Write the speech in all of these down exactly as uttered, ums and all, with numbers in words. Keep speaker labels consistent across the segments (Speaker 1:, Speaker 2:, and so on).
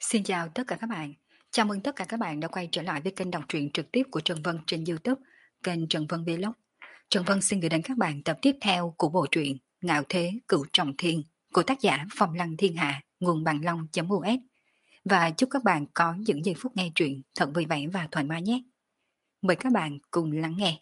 Speaker 1: Xin chào tất cả các bạn. Chào mừng tất cả các bạn đã quay trở lại với kênh đọc truyện trực tiếp của Trần Vân trên YouTube, kênh Trần Vân Vlog. Trần Vân xin gửi đến các bạn tập tiếp theo của bộ truyện Ngạo Thế Cửu Trọng Thiên của tác giả Phong Lăng Thiên Hạ, nguồn bằng long.us. Và chúc các bạn có những giây phút nghe truyện thật vui vẻ và thoải mái nhé. Mời các bạn cùng lắng nghe.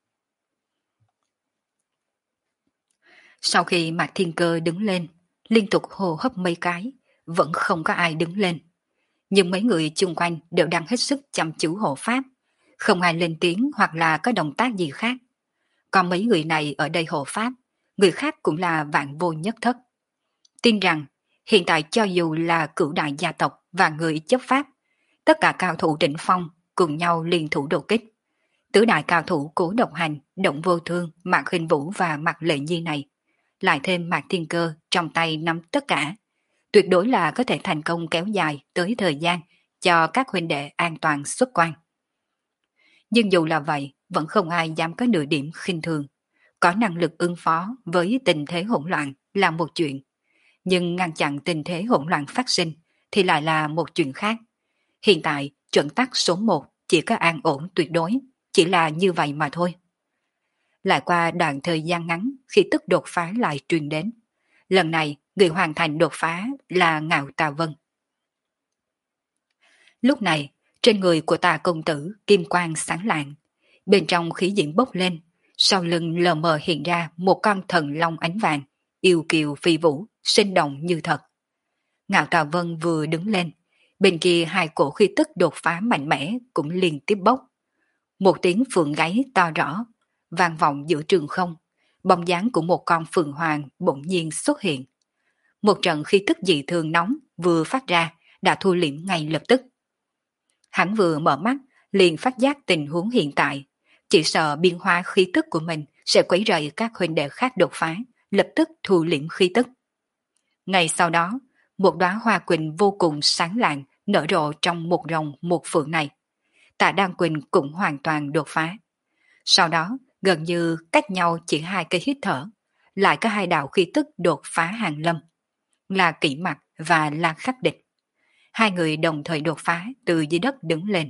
Speaker 1: Sau khi Mạc Thiên Cơ đứng lên, liên tục hô hấp mấy cái, vẫn không có ai đứng lên. Nhưng mấy người chung quanh đều đang hết sức chăm chú hộ pháp, không ai lên tiếng hoặc là có động tác gì khác. Còn mấy người này ở đây hộ pháp, người khác cũng là vạn vô nhất thất. Tin rằng, hiện tại cho dù là cửu đại gia tộc và người chấp pháp, tất cả cao thủ đỉnh phong cùng nhau liên thủ đột kích. Tứ đại cao thủ Cố Độc Hành, Động Vô Thương, Mạc Hình Vũ và Mạc Lệ Nhi này, lại thêm Mạc Thiên Cơ trong tay nắm tất cả, tuyệt đối là có thể thành công kéo dài tới thời gian cho các huynh đệ an toàn xuất quan. Nhưng dù là vậy, vẫn không ai dám có nửa điểm khinh thường. Có năng lực ứng phó với tình thế hỗn loạn là một chuyện, nhưng ngăn chặn tình thế hỗn loạn phát sinh thì lại là một chuyện khác. Hiện tại, chuẩn tắc số một chỉ có an ổn tuyệt đối, chỉ là như vậy mà thôi. Lại qua đoạn thời gian ngắn khi tức đột phá lại truyền đến. Lần này, người hoàn thành đột phá là Ngạo Tà Vân. Lúc này, trên người của Tà công tử kim quang sáng lạng, bên trong khí diễm bốc lên, sau lưng lờ mờ hiện ra một con thần long ánh vàng, yêu kiều phi vũ, sinh động như thật. Ngạo Tà Vân vừa đứng lên, bên kia hai cổ khí tức đột phá mạnh mẽ cũng liên tiếp bốc. Một tiếng phượng gáy to rõ, vang vọng giữa trường không, bóng dáng của một con phượng hoàng bỗng nhiên xuất hiện. Một trận khí tức dị thường nóng vừa phát ra đã thu liễm ngay lập tức. Hắn vừa mở mắt liền phát giác tình huống hiện tại, chỉ sợ biến hóa khí tức của mình sẽ quấy rầy các huynh đệ khác đột phá, lập tức thu liễm khí tức. Ngay sau đó, một đóa hoa quỳnh vô cùng sáng lạng nở rộ trong một rồng một phượng này. Tạ Đan Quỳnh cũng hoàn toàn đột phá. Sau đó, gần như cách nhau chỉ hai cây hít thở, lại có hai đạo khí tức đột phá hàng lâm, là Kỷ Mặc và La Khắc Địch. Hai người đồng thời đột phá từ dưới đất đứng lên.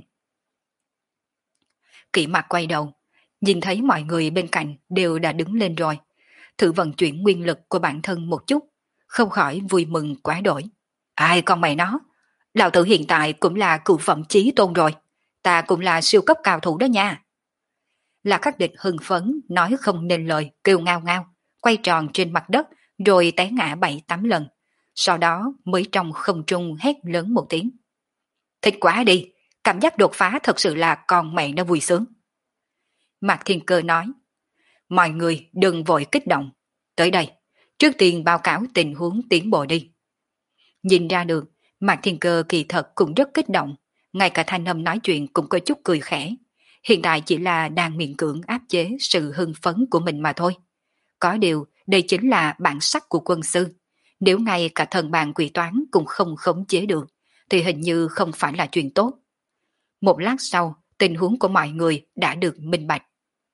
Speaker 1: Kỷ Mặc quay đầu, nhìn thấy mọi người bên cạnh đều đã đứng lên rồi, thử vận chuyển nguyên lực của bản thân một chút, không khỏi vui mừng quá đổi. Ai con mày nó, lão tử hiện tại cũng là cửu phẩm chí tôn rồi, ta cũng là siêu cấp cao thủ đó nha. La Khắc Địch hưng phấn nói không nên lời, kêu ngao ngao, quay tròn trên mặt đất rồi té ngã bảy tám lần. Sau đó mới trong không trung hét lớn một tiếng. Thích quá đi, cảm giác đột phá thật sự là con mẹ nó vui sướng. Mạc Thiên Cơ nói, mọi người đừng vội kích động. Tới đây, trước tiên báo cáo tình huống tiến bộ đi. Nhìn ra được, Mạc Thiên Cơ kỳ thật cũng rất kích động, ngay cả thanh âm nói chuyện cũng có chút cười khẽ. Hiện tại chỉ là đang miễn cưỡng áp chế sự hưng phấn của mình mà thôi. Có điều, đây chính là bản sắc của quân sư. Nếu ngay cả thần bàn quỷ toán cũng không khống chế được, thì hình như không phải là chuyện tốt. Một lát sau, tình huống của mọi người đã được minh bạch.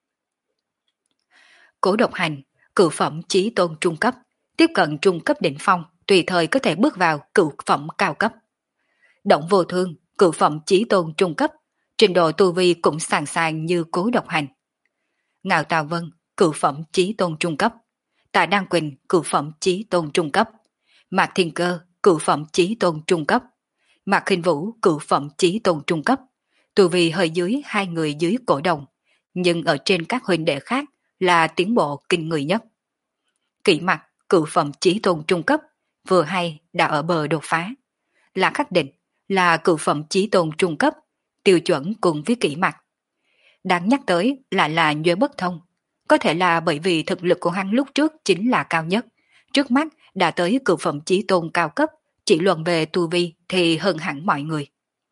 Speaker 1: Cố Độc Hành, cửu phẩm chí tôn trung cấp, tiếp cận trung cấp đỉnh phong, tùy thời có thể bước vào cửu phẩm cao cấp. Động Vô Thương, cửu phẩm chí tôn trung cấp, trình độ tu vi cũng sàng sàng như Cố Độc Hành. Ngạo Tà Vân, cửu phẩm chí tôn trung cấp. Tạ Đan Quỳnh, cửu phẩm chí tôn trung cấp. Mạc Thiên Cơ, cửu phẩm chí tôn trung cấp. Mạc Hình Vũ, cửu phẩm chí tôn trung cấp. Tu vi hơi dưới hai người dưới cổ đồng, nhưng ở trên các huynh đệ khác là tiến bộ kinh người nhất. Kỷ Mặc, cửu phẩm chí tôn trung cấp, vừa hay đã ở bờ đột phá. La Khắc Định là cửu phẩm chí tôn trung cấp, tiêu chuẩn cùng với Kỷ Mặc. Đáng nhắc tới lại là Nhuế Bất Thông, có thể là bởi vì thực lực của hắn lúc trước chính là cao nhất, trước mắt đã tới cửu phẩm chí tôn cao cấp, chỉ luận về tu vi thì hơn hẳn mọi người.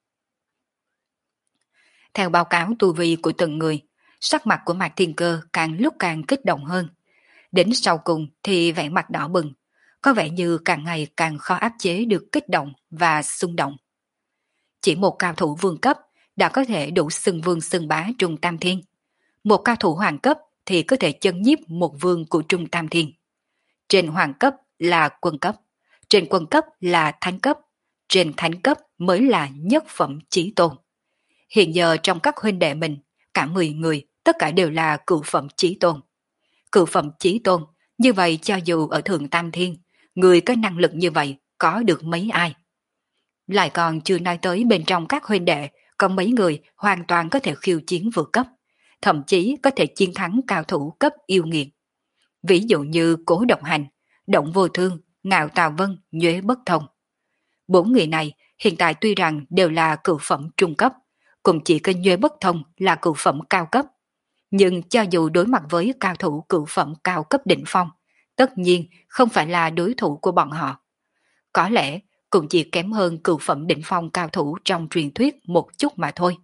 Speaker 1: Theo báo cáo tu vi của từng người, sắc mặt của Mạc Thiên Cơ càng lúc càng kích động hơn. Đến sau cùng thì vẻ mặt đỏ bừng, có vẻ như càng ngày càng khó áp chế được kích động và xung động. Chỉ một cao thủ vương cấp đã có thể đủ xưng vương xưng bá Trung Tam Thiên. Một cao thủ hoàng cấp thì có thể chân nhiếp một vương của Trung Tam Thiên. Trên hoàng cấp là quân cấp, trên quân cấp là thánh cấp, trên thánh cấp mới là nhất phẩm chí tôn. Hiện giờ trong các huynh đệ mình, cả mười người, tất cả đều là cửu phẩm chí tôn. Cửu phẩm chí tôn, như vậy cho dù ở Thượng Tam Thiên, người có năng lực như vậy có được mấy ai? Lại còn chưa nói tới bên trong các huynh đệ, có mấy người hoàn toàn có thể khiêu chiến vượt cấp, thậm chí có thể chiến thắng cao thủ cấp yêu nghiệt. Ví dụ như Cố Độc Hành, Động Vô Thương, Ngạo Tào Vân, Nhuế Bất Thông. Bốn người này hiện tại tuy rằng đều là cửu phẩm trung cấp, cũng chỉ có Nhuế Bất Thông là cửu phẩm cao cấp. Nhưng cho dù đối mặt với cao thủ cửu phẩm cao cấp đỉnh phong, tất nhiên không phải là đối thủ của bọn họ. Có lẽ cũng chỉ kém hơn cửu phẩm đỉnh phong cao thủ trong truyền thuyết một chút mà thôi.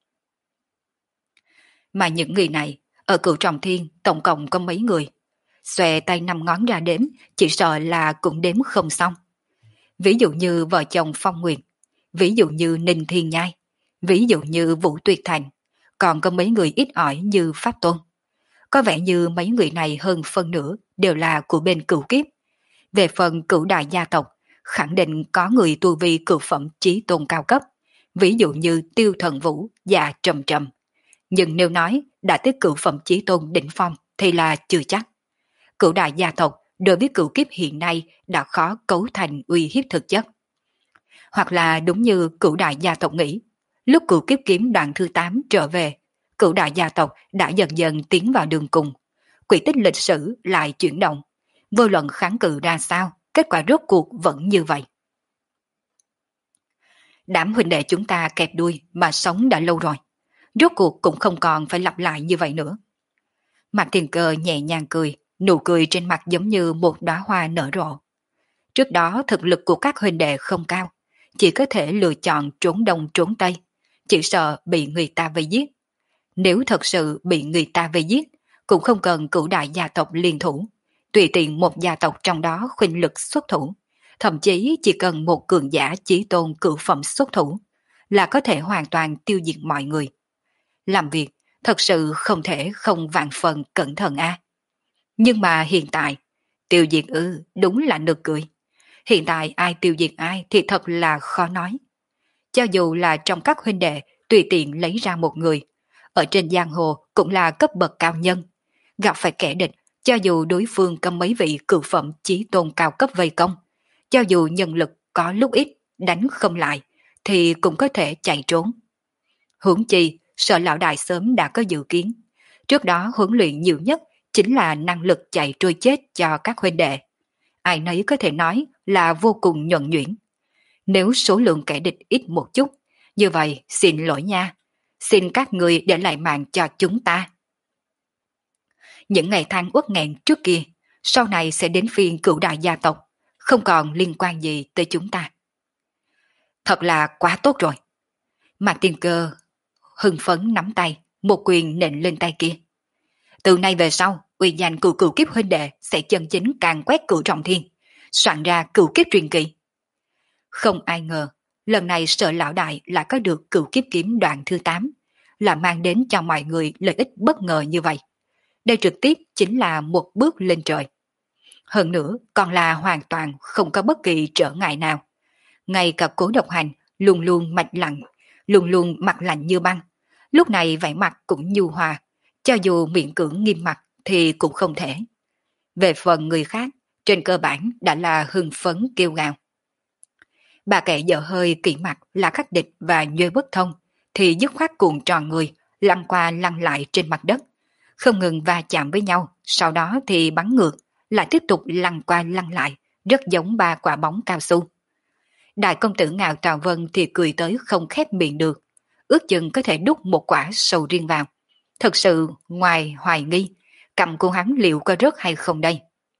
Speaker 1: Mà những người này, ở cửu trọng thiên tổng cộng có mấy người. Xòe tay năm ngón ra đếm, chỉ sợ là cũng đếm không xong. Ví dụ như vợ chồng Phong Nguyệt, ví dụ như Ninh Thiên Nhai, ví dụ như Vũ Tuyệt Thành, còn có mấy người ít ỏi như Pháp Tôn. Có vẻ như mấy người này hơn phân nửa đều là của bên cửu kiếp. Về phần cửu đại gia tộc, khẳng định có người tu vi cửu phẩm chí tôn cao cấp, ví dụ như Tiêu Thần Vũ và Trầm Trầm. Nhưng nếu nói đã tới cửu phẩm chí tôn đỉnh phong thì là chưa chắc. Cửu đại gia tộc đối với cửu kiếp hiện nay đã khó cấu thành uy hiếp thực chất. Hoặc là đúng như cửu đại gia tộc nghĩ, lúc cửu kiếp kiếm đoạn thứ tám trở về, cửu đại gia tộc đã dần dần tiến vào đường cùng. Quỹ tích lịch sử lại chuyển động. Vô luận kháng cự ra sao, kết quả rốt cuộc vẫn như vậy. Đám huynh đệ chúng ta kẹp đuôi mà sống đã lâu rồi. Rốt cuộc cũng không còn phải lặp lại như vậy nữa. Mạc Thiên Cơ nhẹ nhàng cười, nụ cười trên mặt giống như một đóa hoa nở rộ. Trước đó thực lực của các huynh đệ không cao, chỉ có thể lựa chọn trốn đông trốn tây, chỉ sợ bị người ta vây giết. Nếu thật sự bị người ta vây giết, cũng không cần cửu đại gia tộc liên thủ, tùy tiện một gia tộc trong đó khuynh lực xuất thủ, thậm chí chỉ cần một cường giả chí tôn cửu phẩm xuất thủ, là có thể hoàn toàn tiêu diệt mọi người. Làm việc thật sự không thể không vạn phần cẩn thận a. À. Nhưng mà hiện tại, tiêu diệt ư, đúng là nực cười. Hiện tại ai tiêu diệt ai thì thật là khó nói. Cho dù là trong các huynh đệ tùy tiện lấy ra một người, ở trên giang hồ cũng là cấp bậc cao nhân. Gặp phải kẻ địch, cho dù đối phương có mấy vị cửu phẩm chí tôn cao cấp vây công, cho dù nhân lực có lúc ít, đánh không lại, thì cũng có thể chạy trốn. Huống chi, Sở lão đại sớm đã có dự kiến. Trước đó huấn luyện nhiều nhất chính là năng lực chạy trôi chết cho các huynh đệ. Ai nấy có thể nói là vô cùng nhuần nhuyễn. Nếu số lượng kẻ địch ít một chút, như vậy xin lỗi nha. Xin các người để lại mạng cho chúng ta. Những ngày than uất nghẹn trước kia, sau này sẽ đến phiên cửu đại gia tộc, không còn liên quan gì tới chúng ta. Thật là quá tốt rồi. Mạc Tiên Cơ hưng phấn nắm tay, một quyền nện lên tay kia. Từ nay về sau, uy danh cửu cửu kiếp huynh đệ sẽ chân chính càng quét cửu trọng thiên, soạn ra cửu kiếp truyền kỳ. Không ai ngờ, lần này Sở lão đại lại có được cửu kiếp kiếm đoạn thứ tám, là mang đến cho mọi người lợi ích bất ngờ như vậy. Đây trực tiếp chính là một bước lên trời. Hơn nữa còn là hoàn toàn không có bất kỳ trở ngại nào. Ngay cả Cố Độc Hành luôn luôn mạch lạnh, luôn luôn mặt lạnh như băng. Lúc này vẻ mặt cũng nhu hòa, cho dù miệng cưỡng nghiêm mặt thì cũng không thể. Về phần người khác, trên cơ bản đã là hưng phấn kêu gào. Bà kẻ dở hơi kỹ mặt là Khắc Địch và Nhuê Bất Thông thì dứt khoát cuộn tròn người, lăn qua lăn lại trên mặt đất, không ngừng va chạm với nhau, sau đó thì bắn ngược, lại tiếp tục lăn qua lăn lại, rất giống ba quả bóng cao su. Đại công tử Ngạo Tào Vân thì cười tới không khép miệng được, ước chừng có thể đút một quả sầu riêng vào. Thật sự ngoài hoài nghi, cầm của hắn liệu có rớt hay không đây?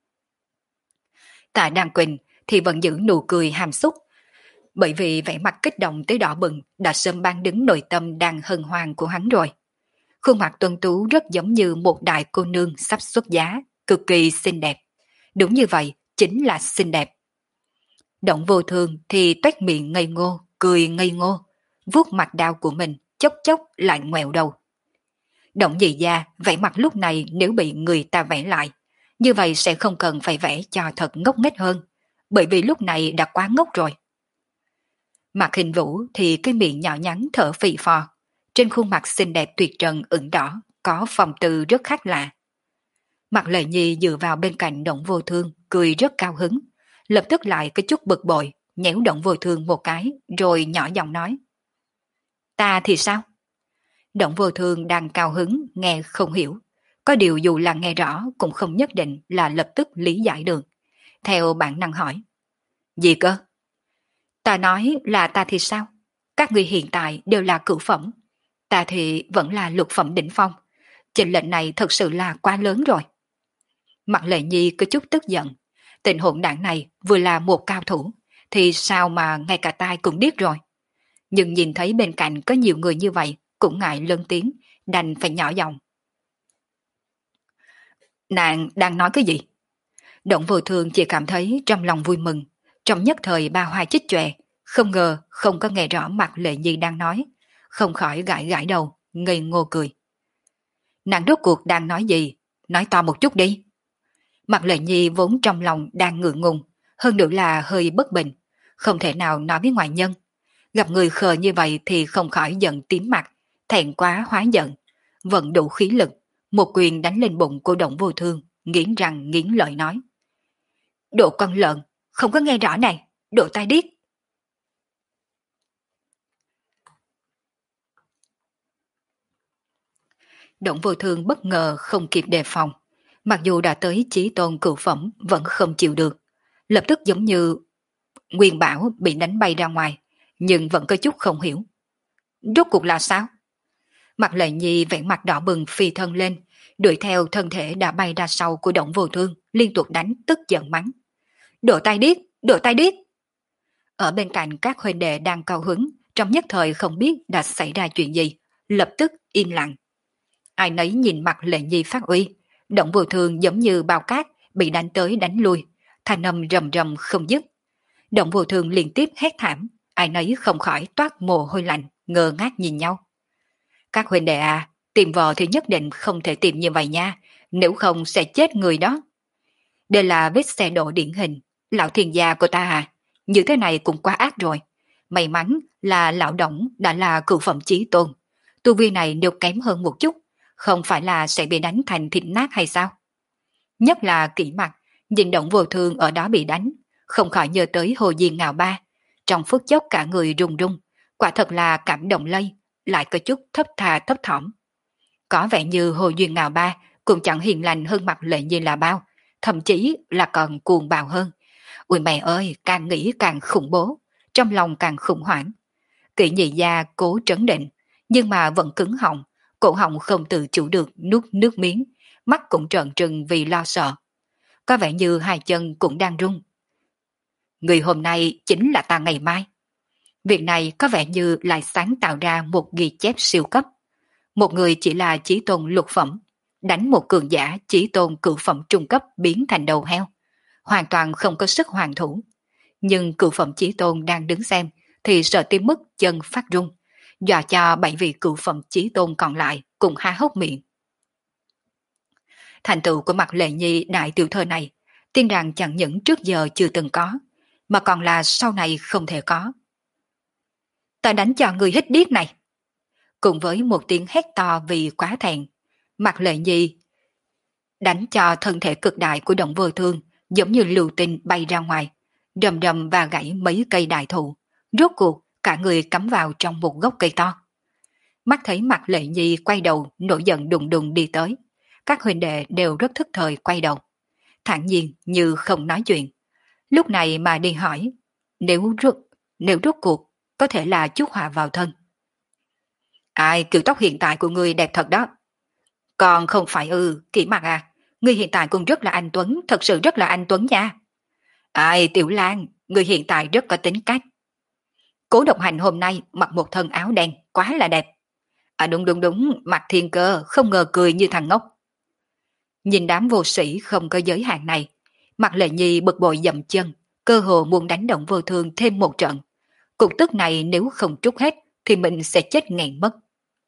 Speaker 1: Tạ Đan Quỳnh thì vẫn giữ nụ cười hàm xúc, bởi vì vẻ mặt kích động tới đỏ bừng đã sớm ban đứng nội tâm đang hân hoan của hắn rồi. Khuôn mặt tuân tú rất giống như một đại cô nương sắp xuất giá, cực kỳ xinh đẹp. Đúng như vậy, chính là xinh đẹp. Động Vô Thương thì toét miệng ngây ngô, cười ngây ngô, vuốt mặt đau của mình, chốc chốc lại ngoẹo đầu. Động Nhị Gia vẽ mặt lúc này nếu bị người ta vẽ lại, như vậy sẽ không cần phải vẽ cho thật ngốc nghếch hơn, bởi vì lúc này đã quá ngốc rồi. Mặt Hình Vũ thì cái miệng nhỏ nhắn thở phì phò, trên khuôn mặt xinh đẹp tuyệt trần ửng đỏ, có phong tư rất khác lạ. Mặt Lệ Nhi dựa vào bên cạnh Động Vô Thương, cười rất cao hứng, lập tức lại có chút bực bội, nhéo Động Vô Thương một cái, rồi nhỏ giọng nói. Ta thì sao? Động Vô Thương đang cao hứng, nghe không hiểu. Có điều dù là nghe rõ cũng không nhất định là lập tức lý giải được. Theo bản năng hỏi. Gì cơ? Ta nói là ta thì sao? Các người hiện tại đều là cửu phẩm. Ta thì vẫn là lục phẩm đỉnh phong. Chênh lệch này thật sự là quá lớn rồi. Mặt Lệ Nhi có chút tức giận. Tình hỗn đảng này vừa là một cao thủ, thì sao mà ngay cả tai cũng biết rồi. Nhưng nhìn thấy bên cạnh có nhiều người như vậy, cũng ngại lớn tiếng, đành phải nhỏ giọng. Nàng đang nói cái gì? Động Vô Thương chỉ cảm thấy trong lòng vui mừng, trong nhất thời ba hoa chích chòe, không ngờ không có nghe rõ Mặt Lệ Nhi đang nói, không khỏi gãi gãi đầu, ngây ngô cười. Nàng rốt cuộc đang nói gì? Nói to một chút đi. Mặt Lệ Nhi vốn trong lòng đang ngượng ngùng, hơn nữa là hơi bất bình, không thể nào nói với ngoại nhân. Gặp người khờ như vậy thì không khỏi giận tím mặt, thẹn quá hóa giận, vận đủ khí lực, một quyền đánh lên bụng của Động Vô Thương, nghiến răng nghiến lợi nói. Đồ con lợn, không có nghe rõ này, đồ tai điếc. Động Vô Thương bất ngờ không kịp đề phòng, mặc dù đã tới chí tôn cửu phẩm vẫn không chịu được, lập tức giống như Nguyên Bảo bị đánh bay ra ngoài, nhưng vẫn có chút không hiểu. Rốt cuộc là sao? Mặt Lệ Nhi vẻ mặt đỏ bừng phi thân lên, đuổi theo thân thể đã bay ra sau của Động Vô Thương, liên tục đánh tức giận mắng. Đồ tai điếc, đồ tai điếc. Ở bên cạnh các huynh đệ đang cao hứng, trong nhất thời không biết đã xảy ra chuyện gì, lập tức im lặng. Ai nấy nhìn Mặt Lệ Nhi phát uy, Động Vô Thương giống như bao cát bị đánh tới đánh lui, thanh âm rầm rầm không dứt. Động Vô Thương liên tiếp hét thảm, ai nấy không khỏi toát mồ hôi lạnh, ngơ ngác nhìn nhau. Các huynh đệ à, tìm vợ thì nhất định không thể tìm như vậy nha, nếu không sẽ chết người đó. Đây là vết xe đổ điển hình, lão thiên gia của ta à, như thế này cũng quá ác rồi. May mắn là lão Đổng đã là cửu phẩm chí tôn, tu vi này nếu kém hơn một chút, không phải là sẽ bị đánh thành thịt nát hay sao? Nhất là Kỷ Mặc, nhìn Động Vô Thương ở đó bị đánh, không khỏi nhớ tới Hồ Diên Ngạo Ba, trong phút chốc cả người run run, quả thật là cảm động lây, lại có chút thấp thà thấp thỏm. Có vẻ như Hồ Duyên Ngạo Ba cũng chẳng hiền lành hơn Mặt Lệ Nhi là bao, thậm chí là còn cuồng bạo hơn. Ui mẹ ơi, càng nghĩ càng khủng bố, trong lòng càng khủng hoảng. Kỷ Nhị Gia cố trấn định, nhưng mà vẫn cứng họng, cổ họng không tự chủ được nuốt nước miếng, mắt cũng trợn trừng vì lo sợ. Có vẻ như hai chân cũng đang run. Người hôm nay chính là ta ngày mai. Việc này có vẻ như lại sáng tạo ra một ghi chép siêu cấp. Một người chỉ là chí tôn lục phẩm, đánh một cường giả chí tôn cửu phẩm trung cấp biến thành đầu heo, hoàn toàn không có sức hoàn thủ. Nhưng cửu phẩm chí tôn đang đứng xem thì sợ tới mức chân phát run, dọa cho bảy vị cửu phẩm chí tôn còn lại cùng há hốc miệng. Thành tựu của Mặt Lệ Nhi đại tiểu thơ này, tin rằng chẳng những trước giờ chưa từng có, mà còn là sau này không thể có. Ta đánh cho người hít điếc này. Cùng với một tiếng hét to vì quá thẹn, Mặt Lệ Nhi đánh cho thân thể cực đại của Động Vô Thương giống như lưu tinh bay ra ngoài, rầm rầm và gãy mấy cây đại thụ, rốt cuộc cả người cắm vào trong một gốc cây to. Mắt thấy Mặt Lệ Nhi quay đầu nổi giận đùng đùng đi tới, các huynh đệ đều rất thức thời quay đầu, thản nhiên như không nói chuyện. Lúc này mà đi hỏi, nếu rốt, nếu rốt cuộc có thể là chuốc họa vào thân. Ai, kiểu tóc hiện tại của ngươi đẹp thật đó. Còn không phải ư, Kỷ Mặc à, ngươi hiện tại cũng rất là anh Tuấn, thật sự rất là anh Tuấn nha. Ai, Tiểu Lan, ngươi hiện tại rất có tính cách. Cố Độc Hành hôm nay mặc một thân áo đen, quá là đẹp. À đúng đúng đúng, Mặt Thiên Cơ không ngờ cười như thằng ngốc. Nhìn đám vô sĩ không có giới hạn này, Mặt Lệ Nhi bực bội dậm chân, cơ hồ muốn đánh Động Vô Thương thêm một trận. Cục tức này nếu không trút hết thì mình sẽ chết nghẹn mất.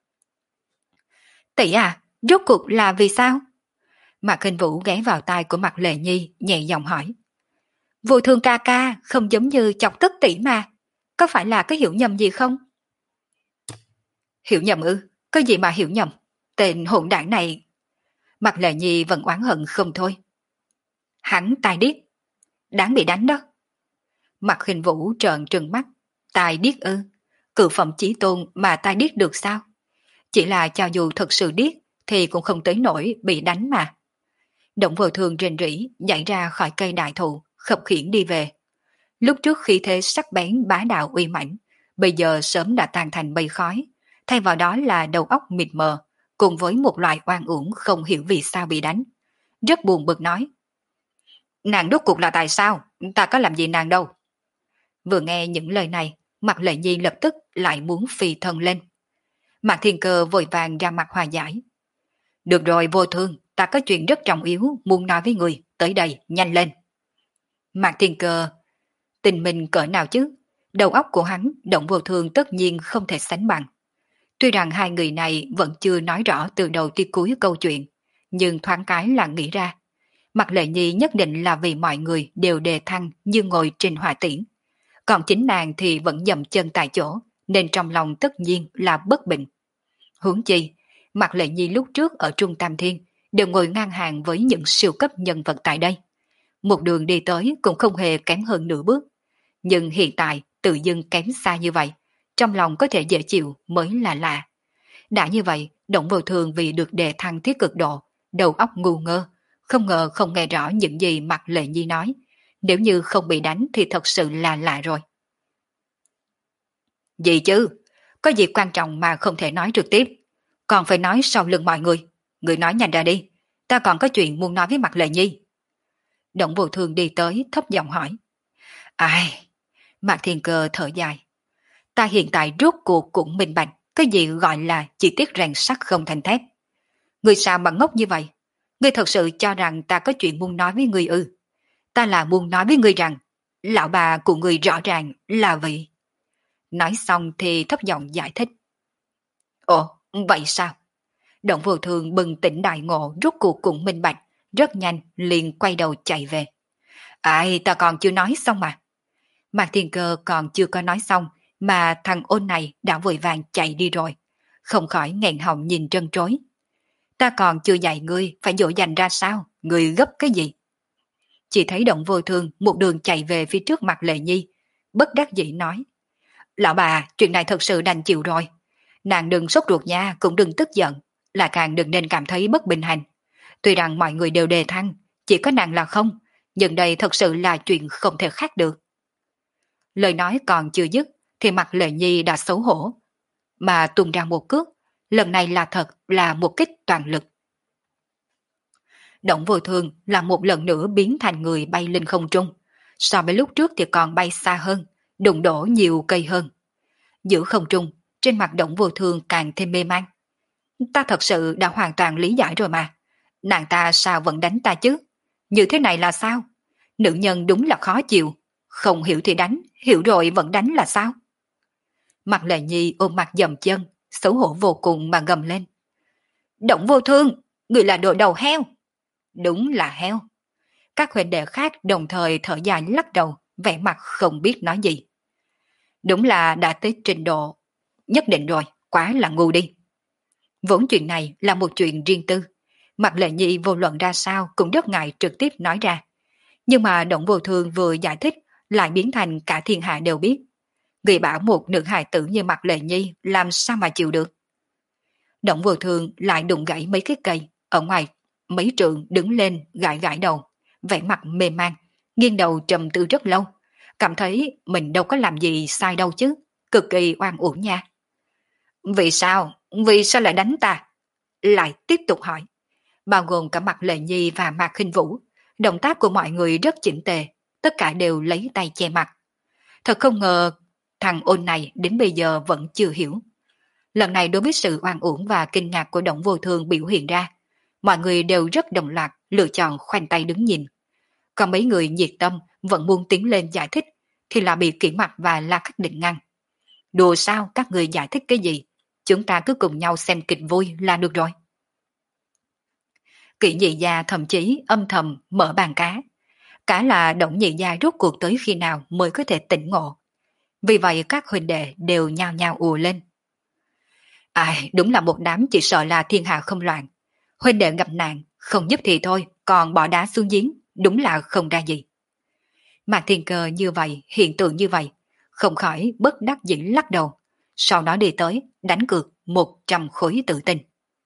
Speaker 1: Tỷ à, rốt cuộc là vì sao? Mạc Khinh Vũ ghé vào tai của Mặt Lệ Nhi nhẹ giọng hỏi. Vô Thương ca ca không giống như chọc tức tỷ mà. có phải là có hiểu nhầm gì không? Hiểu nhầm ư? Có gì mà hiểu nhầm? Tên hỗn đảng này. Mặt Lệ Nhi vẫn oán hận không thôi. Hắn tai điếc, đáng bị đánh đó. Mặt Khinh Vũ trợn trừng mắt, tai điếc ư? Cự phẩm chí tôn mà tai điếc được sao? Chỉ là cho dù thật sự điếc thì cũng không tới nỗi bị đánh mà. Động Vô Thường rền rỉ nhảy ra khỏi cây đại thụ, khập khiễng đi về. Lúc trước khí thế sắc bén bá đạo uy mãnh, bây giờ sớm đã tan thành mây khói, thay vào đó là đầu óc mịt mờ, cùng với một loại oan uổng không hiểu vì sao bị đánh. Rất buồn bực nói: nàng rốt cuộc là tại sao? Ta có làm gì nàng đâu. Vừa nghe những lời này, mặt Lệ Nhi lập tức lại muốn phi thân lên. Mạc Thiên Cơ vội vàng ra mặt hòa giải. Được rồi Vô Thương, ta có chuyện rất trọng yếu muốn nói với người, tới đây, nhanh lên. Mạc Thiên Cơ, tình mình cỡ nào chứ? Đầu óc của hắn, Động Vô Thương tất nhiên không thể sánh bằng. Tuy rằng hai người này vẫn chưa nói rõ từ đầu tới cuối câu chuyện, nhưng thoáng cái là nghĩ ra. Mặt Lệ Nhi nhất định là vì mọi người đều đề thăng như ngồi trên hỏa tiễn. Còn chính nàng thì vẫn dậm chân tại chỗ, nên trong lòng tất nhiên là bất bình. Huống chi, Mặt Lệ Nhi lúc trước ở Trung Tam Thiên đều ngồi ngang hàng với những siêu cấp nhân vật tại đây. Một đường đi tới cũng không hề kém hơn nửa bước. Nhưng hiện tại tự dưng kém xa như vậy, trong lòng có thể dễ chịu mới là lạ. Đã như vậy, Động Vô Thường vì được đề thăng thiết cực độ, đầu óc ngu ngơ, không ngờ không nghe rõ những gì Mặt Lệ Nhi nói. Nếu như không bị đánh thì thật sự là lạ rồi. Gì chứ? Có gì quan trọng mà không thể nói trực tiếp, còn phải nói sau lưng mọi người. Người nói nhanh ra đi, ta còn có chuyện muốn nói với Mặt Lệ Nhi. Động Vô Thường đi tới thấp giọng hỏi. Ai? Mạc Thiên Cơ thở dài. Ta hiện tại rốt cuộc cũng minh bạch cái gì gọi là chi tiết rèn sắt không thành thép. Người sao mà ngốc như vậy? Ngươi thật sự cho rằng ta có chuyện muốn nói với ngươi ư? Ta là muốn nói với ngươi rằng lão bà của ngươi rõ ràng là vị. Nói xong thì thấp giọng giải thích. Ồ, vậy sao? Động Vô Thường bừng tỉnh đại ngộ rốt cuộc cũng minh bạch, rất nhanh liền quay đầu chạy về. Ai, ta còn chưa nói xong mà. Mạc Thiên Cơ còn chưa có nói xong mà thằng ôn này đã vội vàng chạy đi rồi, không khỏi nghẹn họng nhìn trân trối. Ta còn chưa dạy ngươi phải dỗ dành ra sao, ngươi gấp cái gì? Chỉ thấy Động Vô Thường một đường chạy về phía trước mặt Lệ Nhi, bất đắc dĩ nói. Lão bà, chuyện này thật sự đành chịu rồi. Nàng đừng sốt ruột nha, cũng đừng tức giận, là càng đừng nên cảm thấy bất bình hành. Tuy rằng mọi người đều đề thăng, chỉ có nàng là không, nhưng đây thật sự là chuyện không thể khác được. Lời nói còn chưa dứt, thì mặt Lệ Nhi đã xấu hổ, mà tung ra một cước, lần này là thật là một kích toàn lực. Động Vô Thường là một lần nữa biến thành người bay lên không trung, so với lúc trước thì còn bay xa hơn, đụng đổ nhiều cây hơn. Giữa không trung, trên mặt Động Vô Thường càng thêm mê man. Ta thật sự đã hoàn toàn lý giải rồi mà. Nàng ta sao vẫn đánh ta chứ? Như thế này là sao? Nữ nhân đúng là khó chịu. Không hiểu thì đánh, hiểu rồi vẫn đánh là sao? Mặt Lệ Nhi ôm mặt dầm chân, xấu hổ vô cùng mà gầm lên. Động Vô Thương, người là đồ đầu heo. Đúng là heo. Các huynh đệ khác đồng thời thở dài lắc đầu, vẻ mặt không biết nói gì. Đúng là đã tới trình độ nhất định rồi, quá là ngu đi. Vốn chuyện này là một chuyện riêng tư, Mặt Lệ Nhi vô luận ra sao cũng rất ngại trực tiếp nói ra. Nhưng mà Động Vô Thường vừa giải thích lại biến thành cả thiên hạ đều biết. Người bảo một nữ hài tử như Mặt Lệ Nhi làm sao mà chịu được. Động Vô Thường lại đụng gãy mấy cái cây ở ngoài mấy trượng, đứng lên gãi gãi đầu, vẻ mặt mê man, nghiêng đầu trầm tư rất lâu, cảm thấy mình đâu có làm gì sai đâu chứ, cực kỳ oan uổng nha. Vì sao? Vì sao lại đánh ta? Lại tiếp tục hỏi. Bao gồm cả Mặt Lệ Nhi và Mạc Khinh Vũ, động tác của mọi người rất chỉnh tề, tất cả đều lấy tay che mặt. Thật không ngờ thằng ôn này đến bây giờ vẫn chưa hiểu. Lần này đối với sự oan uổng và kinh ngạc của Động Vô Thường biểu hiện ra, mọi người đều rất đồng loạt lựa chọn khoanh tay đứng nhìn. Còn mấy người nhiệt tâm vẫn muốn tiến lên giải thích thì là bị Kỷ Mặt và La Khắc Định ngăn. Đùa sao, các người giải thích cái gì? Chúng ta cứ cùng nhau xem kịch vui là được rồi. Kỷ Nhị Gia thậm chí âm thầm mở bàn cá. Cá là Động Nhị Gia rốt cuộc tới khi nào mới có thể tỉnh ngộ. Vì vậy các huynh đệ đều nhao nhao ùa lên. Ai, đúng là một đám chỉ sợ là thiên hạ không loạn. Huynh đệ gặp nạn, không giúp thì thôi, còn bỏ đá xuống giếng, đúng là không ra gì. Mạc Thiên Cơ như vậy, hiện tượng như vậy, không khỏi bất đắc dĩ lắc đầu. Sau đó đi tới, đánh cược một trăm khối tự tin.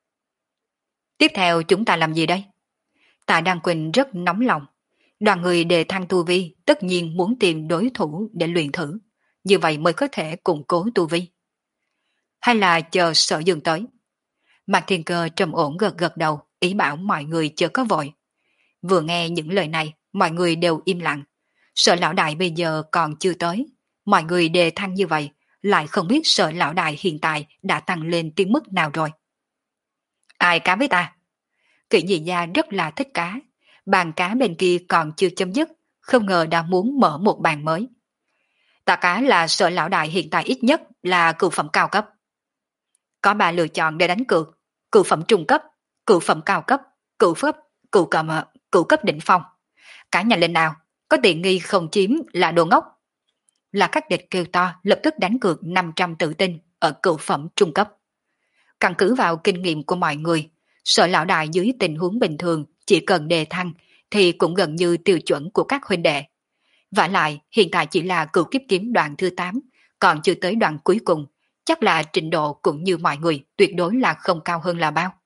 Speaker 1: Tiếp theo chúng ta làm gì đây? Tạ Đăng Quỳnh rất nóng lòng. Đoàn người đề thăng tu vi tất nhiên muốn tìm đối thủ để luyện thử. Như vậy mới có thể củng cố tu vi. Hay là chờ Sở Dương tới? Mạc Thiên Cơ trầm ổn gật gật đầu, ý bảo mọi người chớ có vội. Vừa nghe những lời này, mọi người đều im lặng. Sở lão đại bây giờ còn chưa tới. Mọi người đề thăng như vậy, lại không biết sở lão đại hiện tại đã tăng lên tới mức nào rồi. Ai cá với ta? Kỷ nhị gia rất là thích cá. Bàn cá bên kia còn chưa chấm dứt, không ngờ đã muốn mở một bàn mới. Ta cá là sở lão đại hiện tại ít nhất là cửu phẩm cao cấp. Có ba lựa chọn để đánh cược: cửu phẩm trung cấp, cửu phẩm cao cấp, cửu cấp, cửu cầm, cửu cấp đỉnh phong. Cả nhà lên nào, có tiện nghi không chiếm là đồ ngốc. Là các địch kêu to lập tức đánh cược năm trăm tự tin ở cửu phẩm trung cấp. Căn cứ vào kinh nghiệm của mọi người, sở lão đại dưới tình huống bình thường chỉ cần đề thăng thì cũng gần như tiêu chuẩn của các huynh đệ. Vả lại hiện tại chỉ là cửu kiếp kiếm đoạn thứ tám, còn chưa tới đoạn cuối cùng, chắc là trình độ cũng như mọi người tuyệt đối là không cao hơn là bao.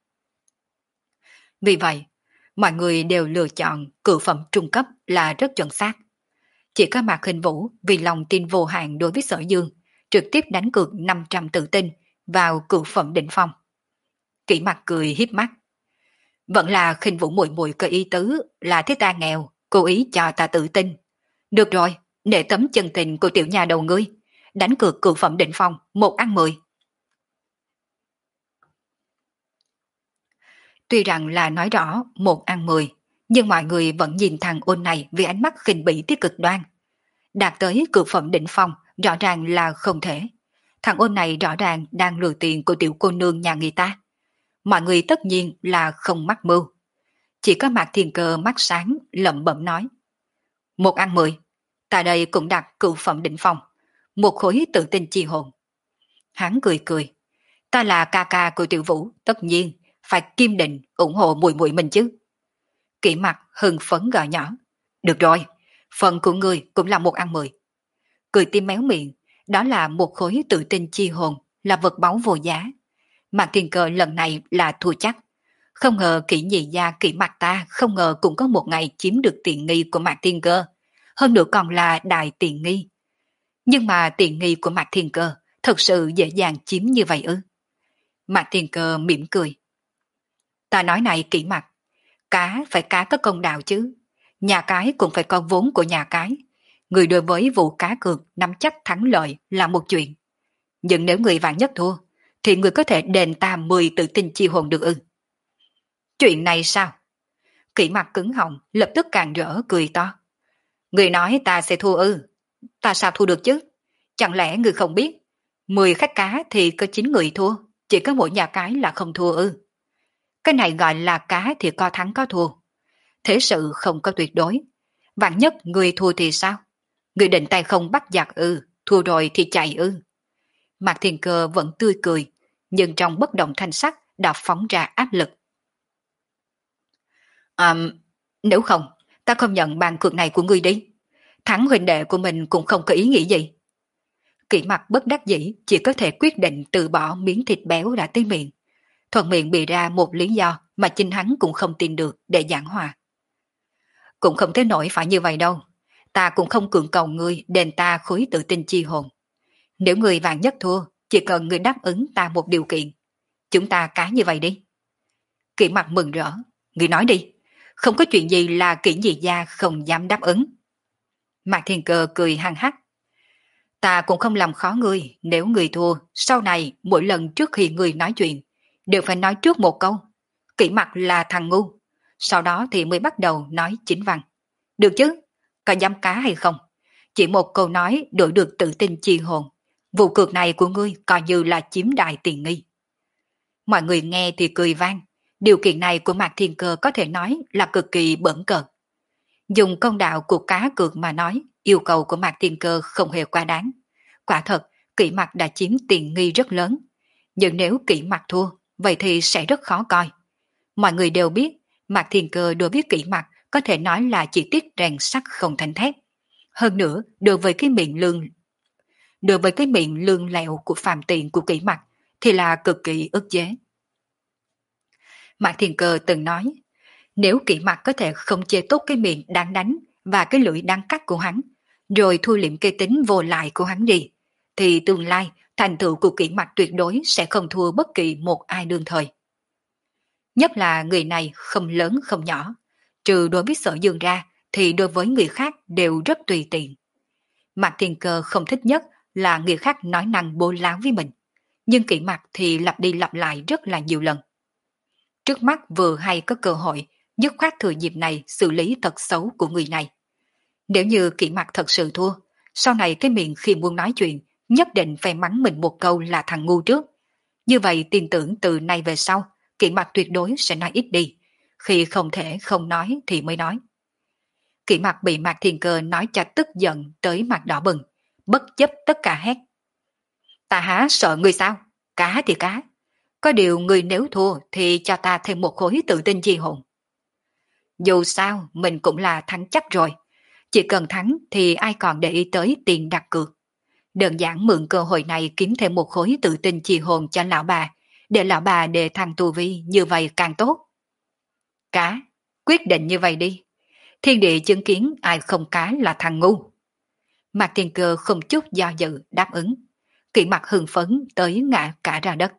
Speaker 1: Vì vậy, mọi người đều lựa chọn cửu phẩm trung cấp là rất chuẩn xác. Chỉ có Mạc Hình Vũ vì lòng tin vô hạn đối với Sở Dương, trực tiếp đánh cược năm trăm tự tin vào cửu phẩm đỉnh phong. Kỷ Mặc cười hiếp mắt. Vẫn là Khinh Vũ muội muội có ý tứ là thế ta nghèo, cố ý cho ta tự tin. Được rồi, để tấm chân tình của tiểu nhà đầu ngươi, đánh cược cửu phẩm đỉnh phong, một ăn mười. Tuy rằng là nói rõ một ăn mười, nhưng mọi người vẫn nhìn thằng ôn này với ánh mắt khinh bỉ tới cực đoan. Đạt tới cửu phẩm đỉnh phong rõ ràng là không thể. Thằng ôn này rõ ràng đang lừa tiền của tiểu cô nương nhà người ta. Mọi người tất nhiên là không mắc mưu. Chỉ có Mạc Thiên Cơ mắt sáng lẩm bẩm nói: một ăn mười, tại đây cũng đặt cửu phẩm đỉnh phong, một khối tự tin chi hồn. Hắn cười cười: ta là ca ca của Tiểu Vũ, tất nhiên phải kiên định ủng hộ muội muội mình chứ. Kỷ Mặc hưng phấn gào nhỏ: được rồi, phần của ngươi cũng là một ăn mười. Cười tim méo miệng, đó là một khối tự tin chi hồn, là vật báu vô giá. Mạc Thiên Cơ lần này là thua chắc. Không ngờ Kỷ nhị gia Kỷ Mặc ta không ngờ cũng có một ngày chiếm được tiện nghi của Mạc Thiên Cơ, hơn nữa còn là đại tiện nghi. Nhưng mà tiện nghi của Mạc Thiên Cơ thật sự dễ dàng chiếm như vậy ư? Mạc Thiên Cơ mỉm cười: ta nói này Kỷ Mặc, cá phải cá có công đạo chứ, nhà cái cũng phải có vốn của nhà cái. Người đối với vụ cá cược nắm chắc thắng lợi là một chuyện, nhưng nếu người vạn nhất thua thì người có thể đền ta mười tự tin chi hồn được ư? Chuyện này sao? Kỷ Mặc cứng họng lập tức càng rỡ cười to: người nói ta sẽ thua ư? Ta sao thua được chứ? Chẳng lẽ người không biết mười khách cá thì có chín người thua, chỉ có mỗi nhà cái là không thua ư? Cái này gọi là cá thì có thắng có thua, thế sự không có tuyệt đối. Vạn nhất người thua thì sao? Người định tay không bắt giặc ư? Thua rồi thì chạy ư? Mạc Thiên Cơ vẫn tươi cười, nhưng trong bất động thanh sắc đã phóng ra áp lực. À, nếu không, ta không nhận bàn cược này của ngươi đi. Thắng huynh đệ của mình cũng không có ý nghĩ gì. Kỷ Mặc bất đắc dĩ chỉ có thể quyết định từ bỏ miếng thịt béo đã tới miệng. Thuận miệng bì ra một lý do mà chính hắn cũng không tin được để giảng hòa. Cũng không thế nổi phải như vậy đâu. Ta cũng không cưỡng cầu ngươi đền ta khối tự tin chi hồn. Nếu người vạn nhất thua, chỉ cần người đáp ứng ta một điều kiện. Chúng ta cá như vậy đi. Kỷ Mặc mừng rỡ: người nói đi, không có chuyện gì là Kỷ nhị gia không dám đáp ứng. Mạc Thiên Cơ cười hăng hắc: ta cũng không làm khó ngươi, nếu người thua, sau này mỗi lần trước khi người nói chuyện, đều phải nói trước một câu: Kỷ Mặc là thằng ngu, sau đó thì mới bắt đầu nói chính văn. Được chứ? Có dám cá hay không? Chỉ một câu nói đổi được tự tin chi hồn. Vụ cược này của ngươi coi như là chiếm đại tiền nghi. Mọi người nghe thì cười vang. Điều kiện này của Mạc Thiên Cơ có thể nói là cực kỳ bẩn cợt. Dùng công đạo của cá cược mà nói, yêu cầu của Mạc Thiên Cơ không hề quá đáng. Quả thật, Kỷ Mặc đã chiếm tiện nghi rất lớn. Nhưng nếu Kỷ Mặc thua, vậy thì sẽ rất khó coi. Mọi người đều biết, Mạc Thiên Cơ đối với Kỷ Mặc có thể nói là chỉ tiếc rèn sắt không thành thép. Hơn nữa, đối với cái miệng lương đối với cái miệng lương lẹo của phàm tiện của Kỷ Mặc thì là cực kỳ ức chế. Mạc Thiên Cơ từng nói, nếu Kỷ Mặc có thể không chế tốt cái miệng đang đánh và cái lưỡi đang cắt của hắn, rồi thu liệm cái tính vô lại của hắn đi, thì tương lai thành tựu của Kỷ Mặc tuyệt đối sẽ không thua bất kỳ một ai đương thời. Nhất là người này không lớn không nhỏ, trừ đối với Sở Dương ra thì đối với người khác đều rất tùy tiện. Mạc Thiên Cơ không thích nhất là người khác nói năng bố láo với mình, nhưng Kỷ Mặc thì lặp đi lặp lại rất là nhiều lần. Trước mắt vừa hay có cơ hội, dứt khoát thừa dịp này xử lý thật xấu của người này. Nếu như Kỷ Mặc thật sự thua, sau này cái miệng khi muốn nói chuyện, nhất định phải mắng mình một câu là thằng ngu trước. Như vậy tin tưởng từ nay về sau, Kỷ Mặc tuyệt đối sẽ nói ít đi, khi không thể không nói thì mới nói. Kỷ Mặc bị Mạc Thiên Cơ nói cho tức giận tới mặt đỏ bừng, bất chấp tất cả hét. Ta há sợ người sao? Cá thì cá. Có điều người nếu thua thì cho ta thêm một khối tự tin chi hồn. Dù sao mình cũng là thắng chắc rồi. Chỉ cần thắng thì ai còn để ý tới tiền đặt cược. Đơn giản mượn cơ hội này kiếm thêm một khối tự tin chi hồn cho lão bà, để lão bà đề thăng tu vi, như vậy càng tốt. Cá, quyết định như vậy đi. Thiên địa chứng kiến ai không cá là thằng ngu. Mạc Thiên Cơ không chút do dự đáp ứng. Kỷ Mặc hưng phấn tới ngã cả ra đất.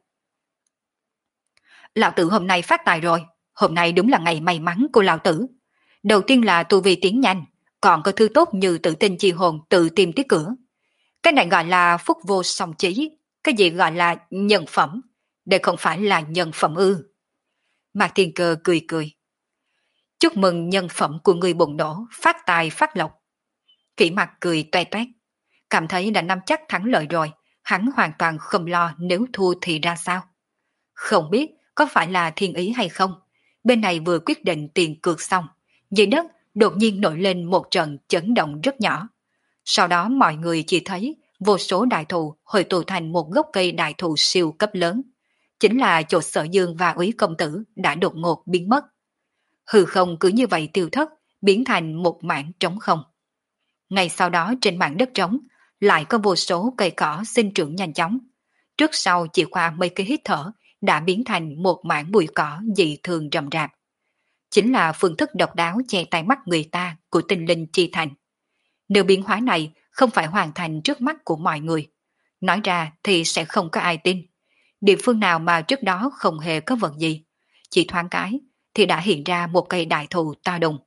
Speaker 1: Lão tử hôm nay phát tài rồi. Hôm nay đúng là ngày may mắn của lão tử. Đầu tiên là tu vi tiến nhanh, còn có thứ tốt như tự tin chi hồn tự tìm tới cửa. Cái này gọi là phúc vô song chí. Cái gì gọi là nhân phẩm? Đây không phải là nhân phẩm ư? Mạc Thiên Cơ cười cười. Chúc mừng nhân phẩm của người bùng nổ, phát tài phát lộc. Kỷ Mặc cười toe toét, cảm thấy đã nắm chắc thắng lợi rồi, hắn hoàn toàn không lo nếu thua thì ra sao. Không biết có phải là thiên ý hay không, bên này vừa quyết định tiền cược xong, dưới đất đột nhiên nổi lên một trận chấn động rất nhỏ. Sau đó mọi người chỉ thấy vô số đại thụ hội tụ thành một gốc cây đại thụ siêu cấp lớn. Chính là chỗ Sở Dương và Úy công tử đã đột ngột biến mất. Hư không cứ như vậy tiêu thất, biến thành một mảng trống không. Ngay sau đó trên mảng đất trống, lại có vô số cây cỏ sinh trưởng nhanh chóng. Trước sau chỉ qua mấy cái hít thở, đã biến thành một mảng bụi cỏ dị thường rậm rạp. Chính là phương thức độc đáo che tay mắt người ta của tinh linh chi thành. Nếu biến hóa này không phải hoàn thành trước mắt của mọi người, nói ra thì sẽ không có ai tin. Địa phương nào mà trước đó không hề có vật gì, chỉ thoáng cái thì đã hiện ra một cây đại thụ to đùng.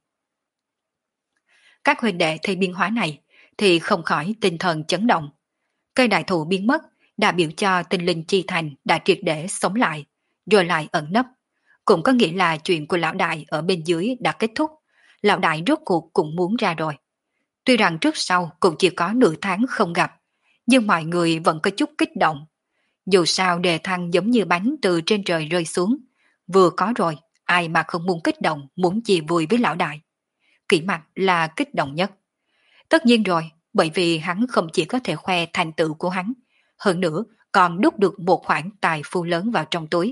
Speaker 1: Các huynh đệ thấy biến hóa này thì không khỏi tinh thần chấn động. Cây đại thụ biến mất đã biểu cho tinh linh chi thành đã triệt để sống lại, rồi lại ẩn nấp. Cũng có nghĩa là chuyện của lão đại ở bên dưới đã kết thúc, lão đại rốt cuộc cũng muốn ra rồi. Tuy rằng trước sau cũng chỉ có nửa tháng không gặp, nhưng mọi người vẫn có chút kích động. Dù sao đề thăng giống như bánh từ trên trời rơi xuống, vừa có rồi, ai mà không muốn kích động, muốn chia vui với lão đại. Kỷ Mặc là kích động nhất. Tất nhiên rồi, bởi vì hắn không chỉ có thể khoe thành tựu của hắn, hơn nữa còn đút được một khoản tài phu lớn vào trong túi.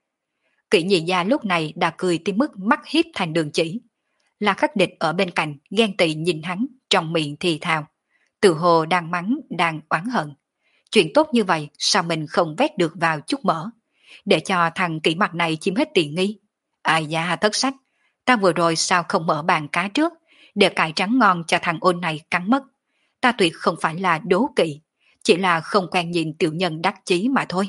Speaker 1: Kỷ Nhị Gia lúc này đã cười tới mức mắt hiếp thành đường chỉ. La Khắc Địch ở bên cạnh ghen tị nhìn hắn, trong miệng thì thào, tự hồ đang mắng, đang oán hận. Chuyện tốt như vậy sao mình không vét được vào chút mỡ, để cho thằng Kỷ Mặc này chiếm hết tiện nghi. Ai da thất sách, ta vừa rồi sao không mở bàn cá trước, để cải trắng ngon cho thằng ôn này cắn mất. Ta tuyệt không phải là đố kỵ, chỉ là không quen nhìn tiểu nhân đắc chí mà thôi.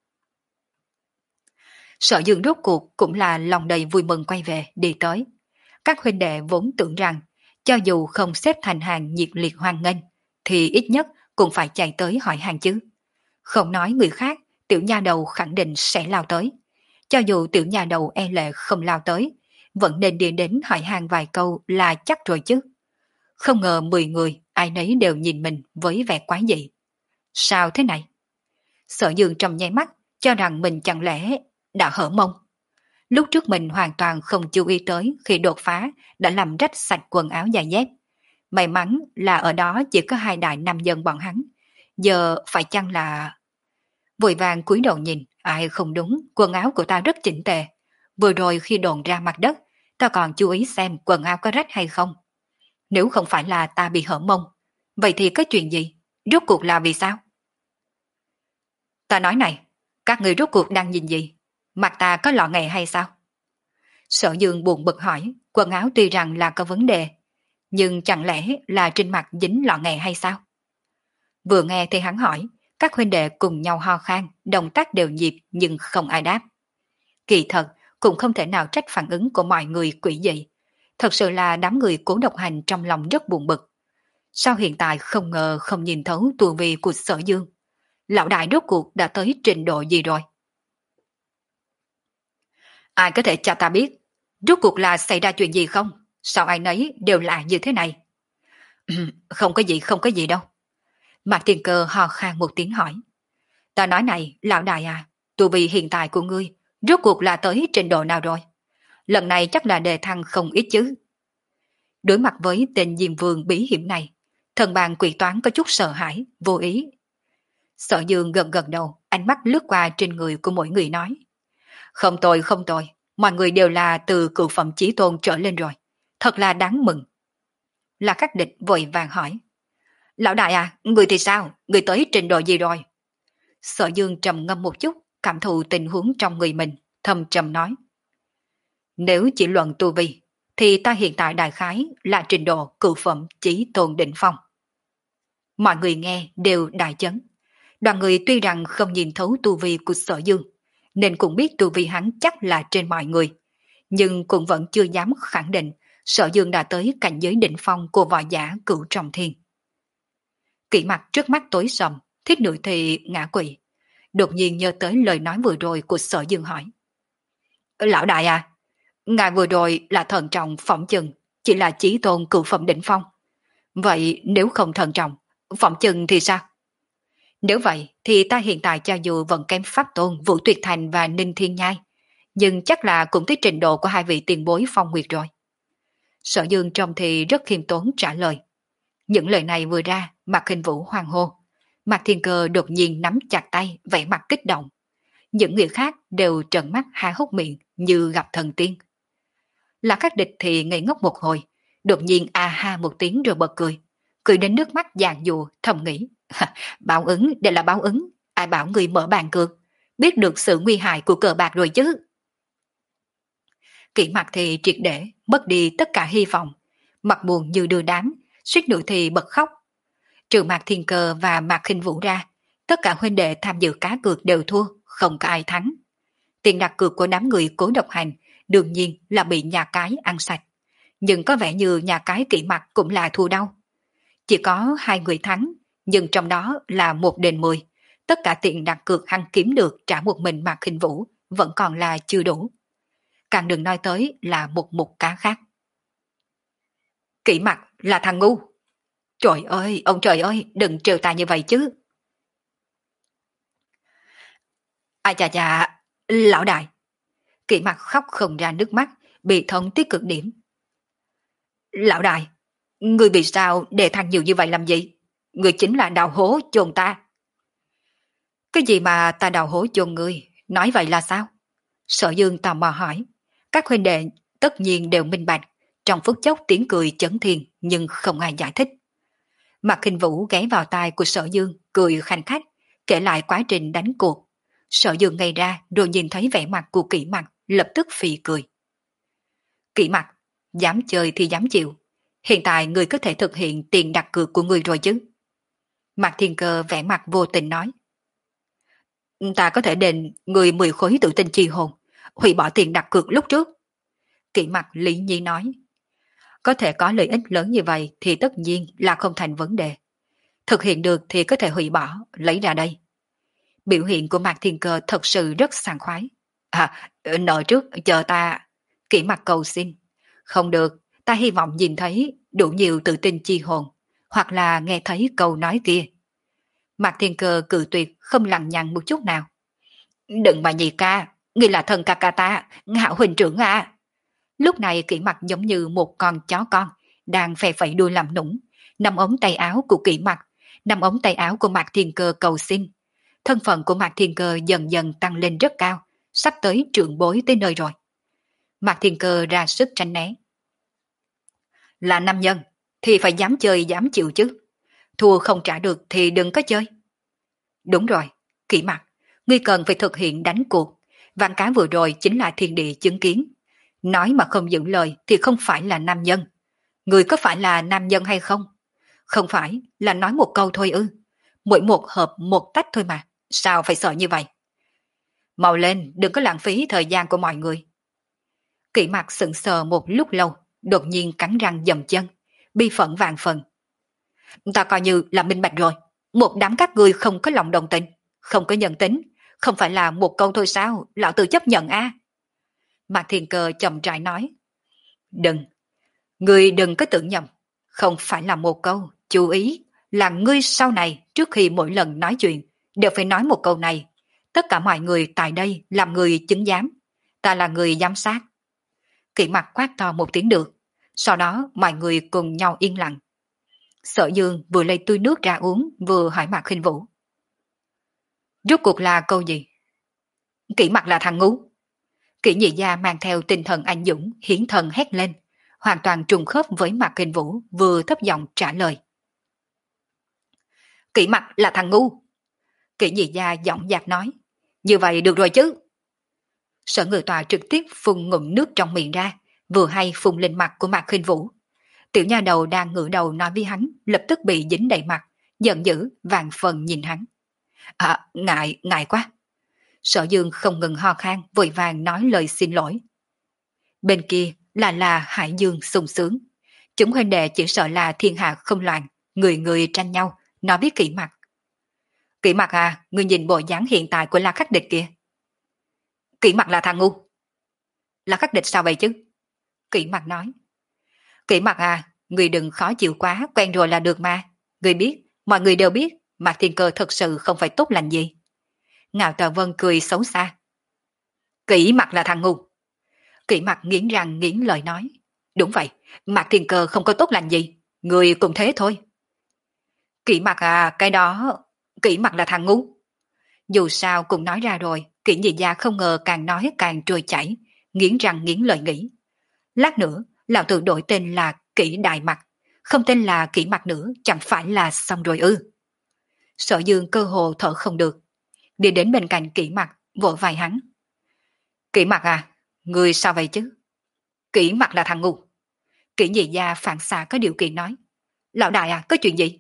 Speaker 1: Sở Dương rốt cuộc cũng là lòng đầy vui mừng quay về, đi tới. Các huynh đệ vốn tưởng rằng, cho dù không xếp thành hàng nhiệt liệt hoan nghênh, thì ít nhất cũng phải chạy tới hỏi hàng chứ. Không nói người khác, tiểu nha đầu khẳng định sẽ lao tới. Cho dù tiểu nha đầu e lệ không lao tới, vẫn nên đi đến hỏi hàng vài câu là chắc rồi chứ. Không ngờ mười người, ai nấy đều nhìn mình với vẻ quái dị. Sao thế này? Sở Dương trong nháy mắt, cho rằng mình chẳng lẽ đã hở mông. Lúc trước mình hoàn toàn không chú ý tới khi đột phá đã làm rách sạch quần áo giày dép. May mắn là ở đó chỉ có hai đại nam dân bọn hắn. Giờ phải chăng là... Vội vàng cúi đầu nhìn, ai không đúng, quần áo của ta rất chỉnh tề. Vừa rồi khi đồn ra mặt đất, ta còn chú ý xem quần áo có rách hay không. Nếu không phải là ta bị hở mông, vậy thì có chuyện gì? Rốt cuộc là vì sao? Ta nói này, các người rốt cuộc đang nhìn gì? Mặt ta có lọ nghề hay sao? Sở Dương buồn bực hỏi, quần áo tuy rằng là có vấn đề, nhưng chẳng lẽ là trên mặt dính lọ nghề hay sao? Vừa nghe thì hắn hỏi, các huynh đệ cùng nhau ho khan, động tác đều nhịp nhưng không ai đáp. Kỳ thật, cũng không thể nào trách phản ứng của mọi người quỷ dị. Thật sự là đám người cố độc hành trong lòng rất buồn bực. Sao hiện tại không ngờ không nhìn thấu tu vi của Sở Dương? Lão đại rốt cuộc đã tới trình độ gì rồi? Ai có thể cho ta biết, rốt cuộc là xảy ra chuyện gì không? Sao ai nấy đều là như thế này? Không có gì, không có gì đâu. Mạc Thiên Cơ ho khan một tiếng hỏi. Ta nói này, lão đại à, tu vi hiện tại của ngươi, rốt cuộc là tới trình độ nào rồi? Lần này chắc là đề thăng không ít chứ. Đối mặt với tên Diêm Vương bí hiểm này, thần bàn quỷ toán có chút sợ hãi, vô ý. Sở Dương gần gần đầu, ánh mắt lướt qua trên người của mỗi người nói. Không tồi, không tồi, mọi người đều là từ cựu phẩm chí tôn trở lên rồi. Thật là đáng mừng. Là các địch vội vàng hỏi. Lão đại à, người thì sao? Người tới trình độ gì rồi? Sở Dương trầm ngâm một chút, cảm thụ tình huống trong người mình, thầm trầm nói. Nếu chỉ luận tu vi, thì ta hiện tại đại khái là trình độ cựu phẩm chí tôn đỉnh phong. Mọi người nghe đều đại chấn. Đoàn người tuy rằng không nhìn thấu tu vi của Sở Dương, nên cũng biết tu vi hắn chắc là trên mọi người, nhưng cũng vẫn chưa dám khẳng định Sở Dương đã tới cảnh giới đỉnh phong của võ giả cửu trọng thiên. Kỷ mặt trước mắt tối sầm, thiết nữ thì ngã quỵ, đột nhiên nhớ tới lời nói vừa rồi của Sở Dương hỏi. Lão đại à, ngài vừa rồi là thần trọng phỏng chừng, chỉ là chí tôn cửu phẩm đỉnh phong. Vậy nếu không thần trọng, phỏng chừng thì sao? Nếu vậy thì ta hiện tại cho dù vẫn kém Pháp Tôn, Vũ Tuyệt Thành và Ninh Thiên Nhai, nhưng chắc là cũng tới trình độ của hai vị tiền bối Phong Nguyệt rồi. Sở Dương trông thì rất khiêm tốn trả lời. Những lời này vừa ra, Mạc Khinh Vũ hoang hô. Mạc Thiên Cơ đột nhiên nắm chặt tay, vẻ mặt kích động. Những người khác đều trợn mắt há hốc miệng như gặp thần tiên. Là các địch thì ngây ngốc một hồi, đột nhiên a ha một tiếng rồi bật cười. Cười đến nước mắt giàn dùa, thầm nghĩ. Báo ứng, đây là báo ứng. Ai bảo người mở bàn cược, biết được sự nguy hại của cờ bạc rồi chứ. Kỷ mặt thì triệt để, mất đi tất cả hy vọng. Mặt buồn như đưa đám, suýt nữa thì bật khóc. Trừ Mạc Thiên Cơ và Mạc Khinh Vũ ra, tất cả huynh đệ tham dự cá cược đều thua, không có ai thắng. Tiền đặt cược của đám người cố độc hành đương nhiên là bị nhà cái ăn sạch. Nhưng có vẻ như nhà cái Kỷ mặt cũng là thua đau. Chỉ có hai người thắng, nhưng trong đó là một đền mười. Tất cả tiền đặt cược hắn kiếm được trả một mình Mạc Khinh Vũ vẫn còn là chưa đủ. Càng đừng nói tới là một mục cá khác. Kỷ mặt là thằng ngu. Trời ơi, ông trời ơi, đừng trêu ta như vậy chứ. Ai chà chà, lão đại. Kỷ mặt khóc không ra nước mắt, bị thống tiếc cực điểm. Lão đại, người bị sao đề thăng nhiều như vậy làm gì? Người chính là đào hố chôn ta. Cái gì mà ta đào hố chôn người, nói vậy là sao? Sở Dương tò mò hỏi. Các huynh đệ tất nhiên đều minh bạch, trong phút chốc tiếng cười chấn thiên nhưng không ai giải thích. Mạc Khinh Vũ ghé vào tai của Sở Dương, cười khanh khách, kể lại quá trình đánh cuộc. Sở Dương ngây ra rồi nhìn thấy vẻ mặt của Kỷ mặt, lập tức phì cười. Kỷ mặt, dám chơi thì dám chịu. Hiện tại người có thể thực hiện tiền đặt cược của người rồi chứ? Mạc Thiên Cơ vẻ mặt vô tình nói. Ta có thể đền người mười khối tự tin chi hồn, hủy bỏ tiền đặt cược lúc trước. Kỷ mặt Lý Nhi nói. Có thể có lợi ích lớn như vậy thì tất nhiên là không thành vấn đề. Thực hiện được thì có thể hủy bỏ, lấy ra đây. Biểu hiện của Mạc Thiên Cơ thật sự rất sảng khoái. À, nợ trước, chờ ta. Kỷ mặt cầu xin. Không được, ta hy vọng nhìn thấy đủ nhiều tự tin chi hồn, hoặc là nghe thấy câu nói kia. Mạc Thiên Cơ cự tuyệt, không lằng nhằng một chút nào. Đừng mà nhị ca, ngươi là thần ca ca ta, Hạo huynh trưởng à. Lúc này Kỷ mặt giống như một con chó con, đang phè phẩy đuôi làm nũng, nắm ống tay áo của Kỷ mặt, nắm ống tay áo của Mạc Thiên Cơ cầu xin. Thân phận của Mạc Thiên Cơ dần dần tăng lên rất cao, sắp tới trưởng bối tới nơi rồi. Mạc Thiên Cơ ra sức tránh né. Là nam nhân, thì phải dám chơi dám chịu chứ. Thua không trả được thì đừng có chơi. Đúng rồi, Kỷ Mặc, ngươi cần phải thực hiện đánh cuộc. Vạn cá vừa rồi chính là thiên địa chứng kiến. Nói mà không giữ lời thì không phải là nam nhân. Ngươi có phải là nam nhân hay không? Không phải là nói một câu thôi ư. Mỗi một hộp một tách thôi mà. Sao phải sợ như vậy? Mau lên, đừng có lãng phí thời gian của mọi người. Kỷ Mặc sững sờ một lúc lâu, đột nhiên cắn răng dầm chân, bi phẫn vạn phần. Ta coi như là minh bạch rồi. Một đám các ngươi không có lòng đồng tình, không có nhân tính, không phải là một câu thôi sao, lão tử chấp nhận a. À? Mạc Thiên Cơ chậm rãi nói. Đừng, ngươi đừng có tưởng nhầm, không phải là một câu, chú ý là ngươi sau này trước khi mỗi lần nói chuyện đều phải nói một câu này. Tất cả mọi người tại đây làm người chứng giám, ta là người giám sát. Kỷ Mặc quát to một tiếng được, sau đó mọi người cùng nhau yên lặng. Sở Dương vừa lấy túi nước ra uống vừa hỏi Mạc Khinh Vũ. Rốt cuộc là câu gì? Kỷ Mặc là thằng ngu. Kỷ Nhị Gia mang theo tinh thần anh dũng hiển thần hét lên, hoàn toàn trùng khớp với Mạc Khinh Vũ vừa thấp giọng trả lời. Kỷ Mặc là thằng ngu. Kỷ Nhị Gia giọng dạc nói. Như vậy được rồi chứ. Sở Ngự Tọa trực tiếp phun ngụm nước trong miệng ra, vừa hay phun lên mặt của Mạc Khinh Vũ. Tiểu nha đầu đang ngửa đầu nói với hắn, lập tức bị dính đầy mặt, giận dữ, vàng phần nhìn hắn. À, ngại, ngại quá. Sở Dương không ngừng ho khan, vội vàng nói lời xin lỗi. Bên kia là là Hải Dương sung sướng. Chúng huynh đệ chỉ sợ là thiên hạ không loạn, người người tranh nhau, nói với Kỷ Mặc. Kỷ Mặc à, ngươi nhìn bộ dáng hiện tại của La Khắc Địch kìa. Kỷ Mặc là thằng ngu. La Khắc Địch sao vậy chứ? Kỷ Mặc nói. Kỷ Mặc à, người đừng khó chịu quá, quen rồi là được mà. Người biết, mọi người đều biết, Mạc Thiên Cơ thật sự không phải tốt lành gì. Ngạo Tờ Vân cười xấu xa. Kỷ Mặc là thằng ngu. Kỷ Mặc nghiến răng nghiến lời nói. Đúng vậy, Mạc Thiên Cơ không có tốt lành gì, người cũng thế thôi. Kỷ Mặc à, cái đó... Kỷ Mặc là thằng ngu. Dù sao cũng nói ra rồi, Kỷ Nhị Gia không ngờ càng nói càng trôi chảy, nghiến răng nghiến lời nghĩ. Lát nữa, lão tử đổi tên là Kỷ Đại Mặc, không tên là Kỷ Mặc nữa, chẳng phải là xong rồi ư. Sở Dương cơ hồ thở không được, đi đến bên cạnh Kỷ Mặc, vỗ vai hắn. Kỷ Mặc à, người sao vậy chứ? Kỷ Mặc là thằng ngu. Kỷ Nhị Gia phản xạ có điều kiện nói. Lão đại à, có chuyện gì?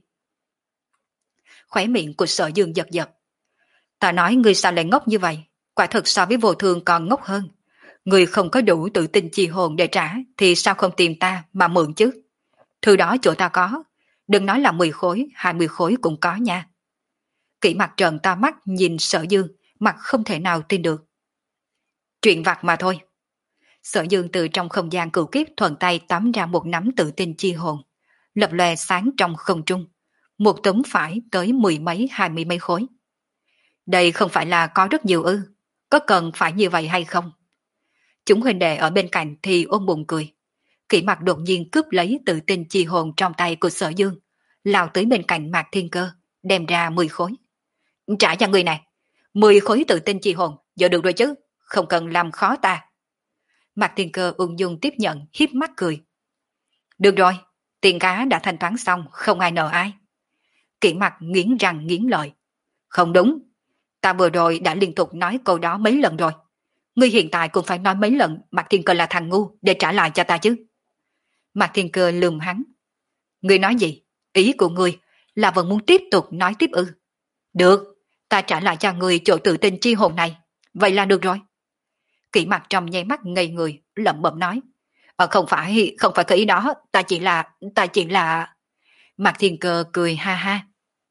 Speaker 1: Khóe miệng của Sở Dương giật giật. Ta nói ngươi sao lại ngốc như vậy, quả thực so với vô thường còn ngốc hơn. Ngươi không có đủ tự tin chi hồn để trả thì sao không tìm ta mà mượn chứ? Thứ đó chỗ ta có, đừng nói là mười khối, hai mươi khối cũng có nha. Kỷ Mặc trợn to mắt nhìn Sở Dương, mặt không thể nào tin được. Chuyện vặt mà thôi. Sở Dương từ trong không gian cửu kiếp thuận tay tóm ra một nắm tự tin chi hồn, lập lòe sáng trong không trung, một tấm phải tới mười mấy hai mươi mấy khối. Đây không phải là có rất nhiều ư, có cần phải như vậy hay không? Chúng huynh đệ ở bên cạnh thì ôm bụng cười. Kỷ Mặc đột nhiên cướp lấy tự tin chi hồn trong tay của Sở Dương, lao tới bên cạnh Mạc Thiên Cơ, đem ra mười khối. Trả cho người này, mười khối tự tin chi hồn, giờ được rồi chứ, không cần làm khó ta. Mạc Thiên Cơ ung dung tiếp nhận, hiếp mắt cười. Được rồi, tiền cá đã thanh toán xong, không ai nợ ai. Kỷ Mặc nghiến răng nghiến lợi. Không đúng, ta vừa rồi đã liên tục nói câu đó mấy lần rồi. Ngươi hiện tại cũng phải nói mấy lần Mạc Thiên Cơ là thằng ngu để trả lại cho ta chứ. Mạc Thiên Cơ lườm hắn. Ngươi nói gì? Ý của ngươi là vẫn muốn tiếp tục nói tiếp ư? Được, ta trả lại cho ngươi chỗ tự tin chi hồn này. Vậy là được rồi. Kỷ Mặc trong nháy mắt ngây người, lẩm bẩm nói. Ờ, không phải, không phải cái ý đó, ta chỉ là, ta chỉ là... Mạc Thiên Cơ cười ha ha.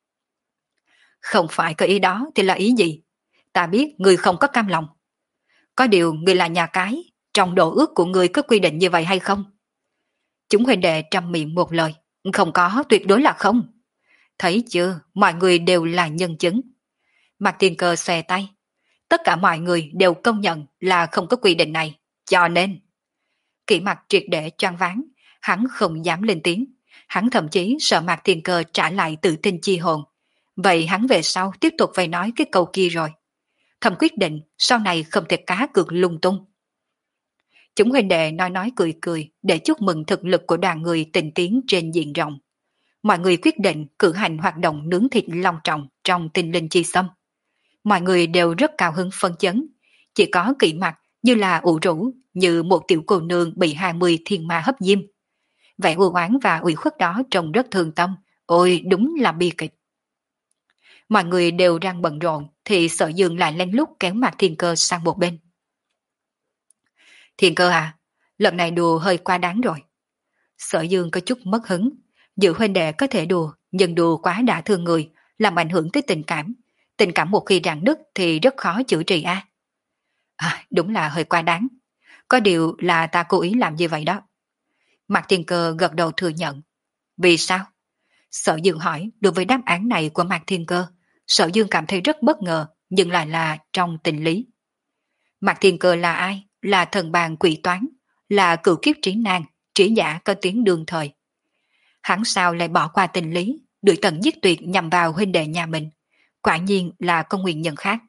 Speaker 1: Không phải cái ý đó thì là ý gì? Ta biết ngươi không có cam lòng. Có điều ngươi là nhà cái, trong đồ ước của ngươi có quy định như vậy hay không? Chúng huynh đệ trăm miệng một lời. Không có, tuyệt đối là không. Thấy chưa, mọi người đều là nhân chứng. Mạc Thiên Cơ xòe tay. Tất cả mọi người đều công nhận là không có quy định này, cho nên... Kỷ Mặc triệt để choáng váng, hắn không dám lên tiếng, Hắn thậm chí sợ Mạc Thiên Cơ trả lại tự tin chi hồn. Vậy hắn về sau tiếp tục phải nói cái câu kia rồi. Thầm quyết định sau này không thể cá cược lung tung. Chúng huynh đệ nói nói cười cười để chúc mừng thực lực của đoàn người tình tiến trên diện rộng. Mọi người quyết định cử hành hoạt động nướng thịt long trọng trong tinh linh chi xâm. Mọi người đều rất cao hứng phấn chấn. Chỉ có Kỷ Mặc như là ủ rũ, như một tiểu cô nương bị hai mươi thiên ma hấp diêm. Vẻ u oán và ủy khuất đó trông rất thương tâm. Ôi đúng là bi kịch. Mọi người đều đang bận rộn thì Sở Dương lại lén lút kéo Mạc Thiên Cơ sang một bên. Thiên Cơ à, lần này đùa hơi quá đáng rồi. Sở Dương có chút mất hứng. Dự huynh đệ có thể đùa, nhưng đùa quá đã thương người, làm ảnh hưởng tới tình cảm. Tình cảm một khi rạn nứt thì rất khó chữa trị a. À? À, đúng là hơi quá đáng. Có điều là ta cố ý làm như vậy đó. Mạc Thiên Cơ gật đầu thừa nhận. Vì sao? Sở Dương hỏi. Đối với đáp án này của Mạc Thiên Cơ, Sở Dương cảm thấy rất bất ngờ, nhưng lại là trong tình lý. Mạc Thiên Cơ là ai? Là thần bàn quỷ toán, là cựu kiếp trí nan, trí giả có tiếng đương thời. Hắn sao lại bỏ qua tình lý, đuổi tận giết tuyệt nhằm vào huynh đệ nhà mình? Quả nhiên là có nguyên nhân khác.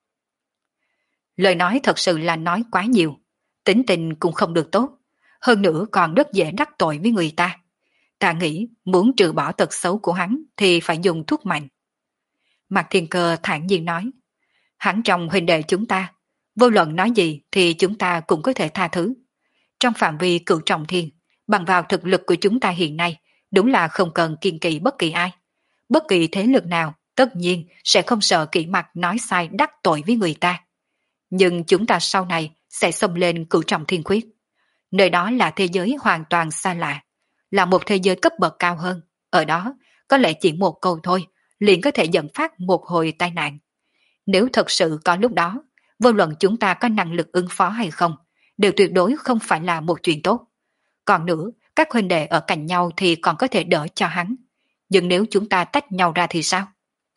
Speaker 1: Lời nói thật sự là nói quá nhiều, tính tình cũng không được tốt, hơn nữa còn rất dễ đắc tội với người ta. Ta nghĩ muốn trừ bỏ tật xấu của hắn thì phải dùng thuốc mạnh. Mạc Thiên Cơ thản nhiên nói, hắn trong huynh đệ chúng ta, vô luận nói gì thì chúng ta cũng có thể tha thứ. Trong phạm vi cửu trọng thiên, bằng vào thực lực của chúng ta hiện nay, đúng là không cần kiên kỵ bất kỳ ai. Bất kỳ thế lực nào, tất nhiên sẽ không sợ Kỷ Mặc nói sai đắc tội với người ta. Nhưng chúng ta sau này sẽ xông lên cửu trọng thiên khuyết. Nơi đó là thế giới hoàn toàn xa lạ, là một thế giới cấp bậc cao hơn. Ở đó, có lẽ chỉ một câu thôi, liền có thể dẫn phát một hồi tai nạn. Nếu thật sự có lúc đó, vô luận chúng ta có năng lực ứng phó hay không, đều tuyệt đối không phải là một chuyện tốt. Còn nữa, các huynh đệ ở cạnh nhau thì còn có thể đỡ cho hắn. Nhưng nếu chúng ta tách nhau ra thì sao?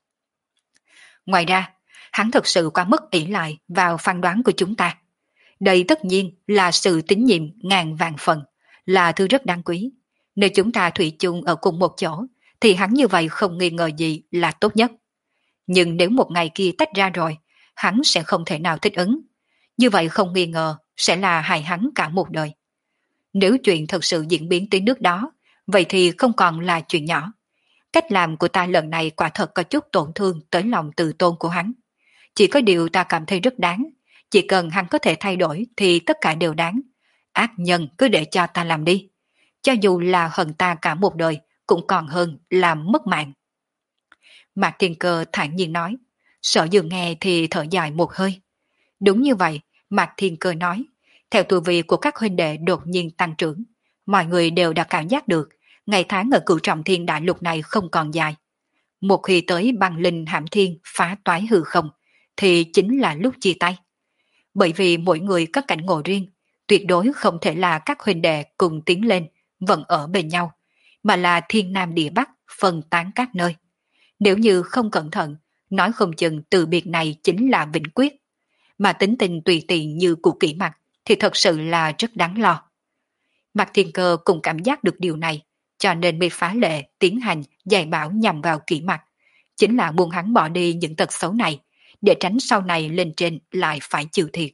Speaker 1: Ngoài ra, hắn thật sự quá mức ỷ lại vào phán đoán của chúng ta. Đây tất nhiên là sự tín nhiệm ngàn vạn phần, là thứ rất đáng quý. Nếu chúng ta thủy chung ở cùng một chỗ, thì hắn như vậy không nghi ngờ gì là tốt nhất. Nhưng nếu một ngày kia tách ra rồi, hắn sẽ không thể nào thích ứng. Như vậy không nghi ngờ sẽ là hại hắn cả một đời. Nếu chuyện thật sự diễn biến tới nước đó, vậy thì không còn là chuyện nhỏ. Cách làm của ta lần này quả thật có chút tổn thương tới lòng tự tôn của hắn. Chỉ có điều ta cảm thấy rất đáng. Chỉ cần hắn có thể thay đổi thì tất cả đều đáng. Ác nhân cứ để cho ta làm đi. Cho dù là hận ta cả một đời, cũng còn hơn là mất mạng. Mạc Thiên Cơ thản nhiên nói. Sở Dương nghe thì thở dài một hơi. Đúng như vậy, Mạc Thiên Cơ nói. Theo tu vi của các huynh đệ đột nhiên tăng trưởng, mọi người đều đã cảm giác được ngày tháng ở cửu trọng thiên đại lục này không còn dài. Một khi tới băng linh hãm thiên phá toái hư không, thì chính là lúc chia tay. Bởi vì mỗi người có cảnh ngộ riêng, tuyệt đối không thể là các huynh đệ cùng tiến lên, vẫn ở bên nhau, mà là thiên nam địa bắc, phân tán các nơi. Nếu như không cẩn thận, nói không chừng từ biệt này chính là vĩnh quyết. Mà tính tình tùy tiện như của Kỷ Mặc thì thật sự là rất đáng lo. Mạc Thiên Cơ cũng cảm giác được điều này, cho nên mới phá lệ tiến hành dạy bảo nhằm vào Kỷ Mặc, chính là buông hắn bỏ đi những tật xấu này, để tránh sau này lên trên lại phải chịu thiệt.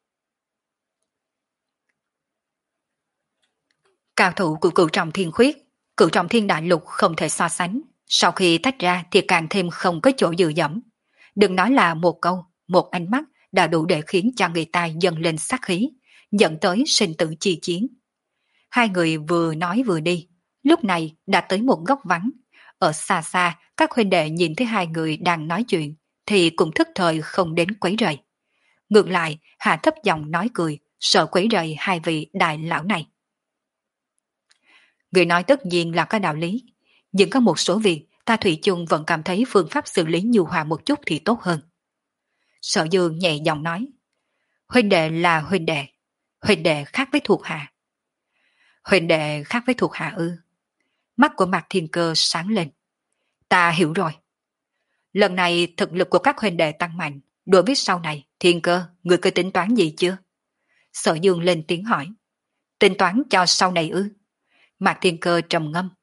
Speaker 1: Cao thủ của cửu trọng thiên khuyết, cửu trọng thiên đại lục không thể so sánh, sau khi tách ra thì càng thêm không có chỗ dựa dẫm. Đừng nói là một câu, một ánh mắt đã đủ để khiến cho người ta dâng lên sát khí, dẫn tới sinh tử chi chiến. Hai người vừa nói vừa đi, lúc này đã tới một góc vắng. Ở xa xa, các huynh đệ nhìn thấy hai người đang nói chuyện, thì cũng thức thời không đến quấy rầy. Ngược lại, hạ thấp giọng nói cười, sợ quấy rầy hai vị đại lão này. Người nói tất nhiên là có đạo lý, nhưng có một số việc ta thủy chung vẫn cảm thấy phương pháp xử lý nhu hòa một chút thì tốt hơn. Sở Dương nhẹ giọng nói, huynh đệ là huynh đệ, huynh đệ khác với thuộc hạ. Huynh đệ khác với thuộc hạ ư? Mắt của Mạc Thiên Cơ sáng lên. Ta hiểu rồi. Lần này thực lực của các huynh đệ tăng mạnh, đối với sau này, Thiên Cơ, người có tính toán gì chưa? Sở Dương lên tiếng hỏi. Tính toán cho sau này ư? Mạc Thiên Cơ trầm ngâm.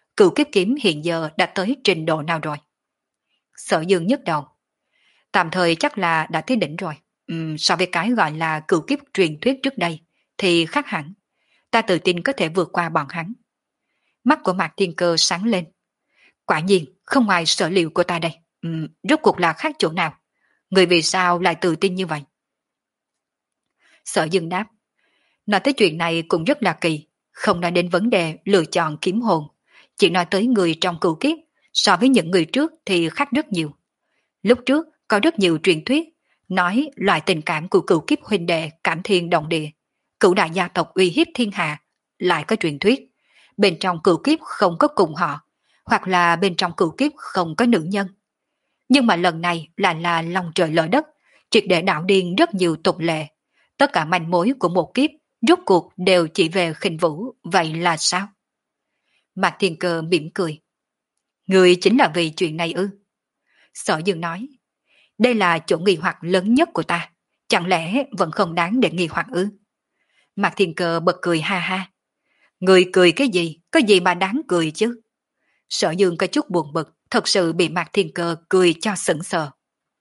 Speaker 1: cửu kiếp kiếm hiện giờ đã tới trình độ nào rồi? Sở Dương nhức đầu. Tạm thời chắc là đã tới đỉnh rồi. Ừm, so với cái gọi là cửu kiếp truyền thuyết trước đây, thì khác hẳn. Ta tự tin có thể vượt qua bọn hắn. Mắt của Mạc Thiên Cơ sáng lên. Quả nhiên, không ngoài sở liệu của ta đây. Ừm, rốt cuộc là khác chỗ nào? Người vì sao lại tự tin như vậy? Sở Dương đáp. Nói tới chuyện này cũng rất là kỳ. Không nói đến vấn đề lựa chọn kiếm hồn. Chỉ nói tới người trong cửu kiếp. So với những người trước thì khác rất nhiều. Lúc trước có rất nhiều truyền thuyết nói loại tình cảm của cửu kiếp huynh đệ cảm thiên động địa. Cửu đại gia tộc uy hiếp thiên hạ. Lại có truyền thuyết. Bên trong cửu kiếp không có cùng họ. Hoặc là bên trong cửu kiếp không có nữ nhân. Nhưng mà lần này lại là lòng trời lở đất. Triệt để đạo điên rất nhiều tục lệ. Tất cả manh mối của một kiếp rốt cuộc đều chỉ về khinh vũ. Vậy là sao? Mạc Thiên Cơ mỉm cười. Người chính là vì chuyện này ư? Sở Dương nói. Đây là chỗ nghi hoặc lớn nhất của ta. Chẳng lẽ vẫn không đáng để nghi hoặc ư? Mạc Thiên Cơ bật cười ha ha. Người cười cái gì? Có gì mà đáng cười chứ? Sở Dương có chút buồn bực. Thật sự bị Mạc Thiên Cơ cười cho sững sờ.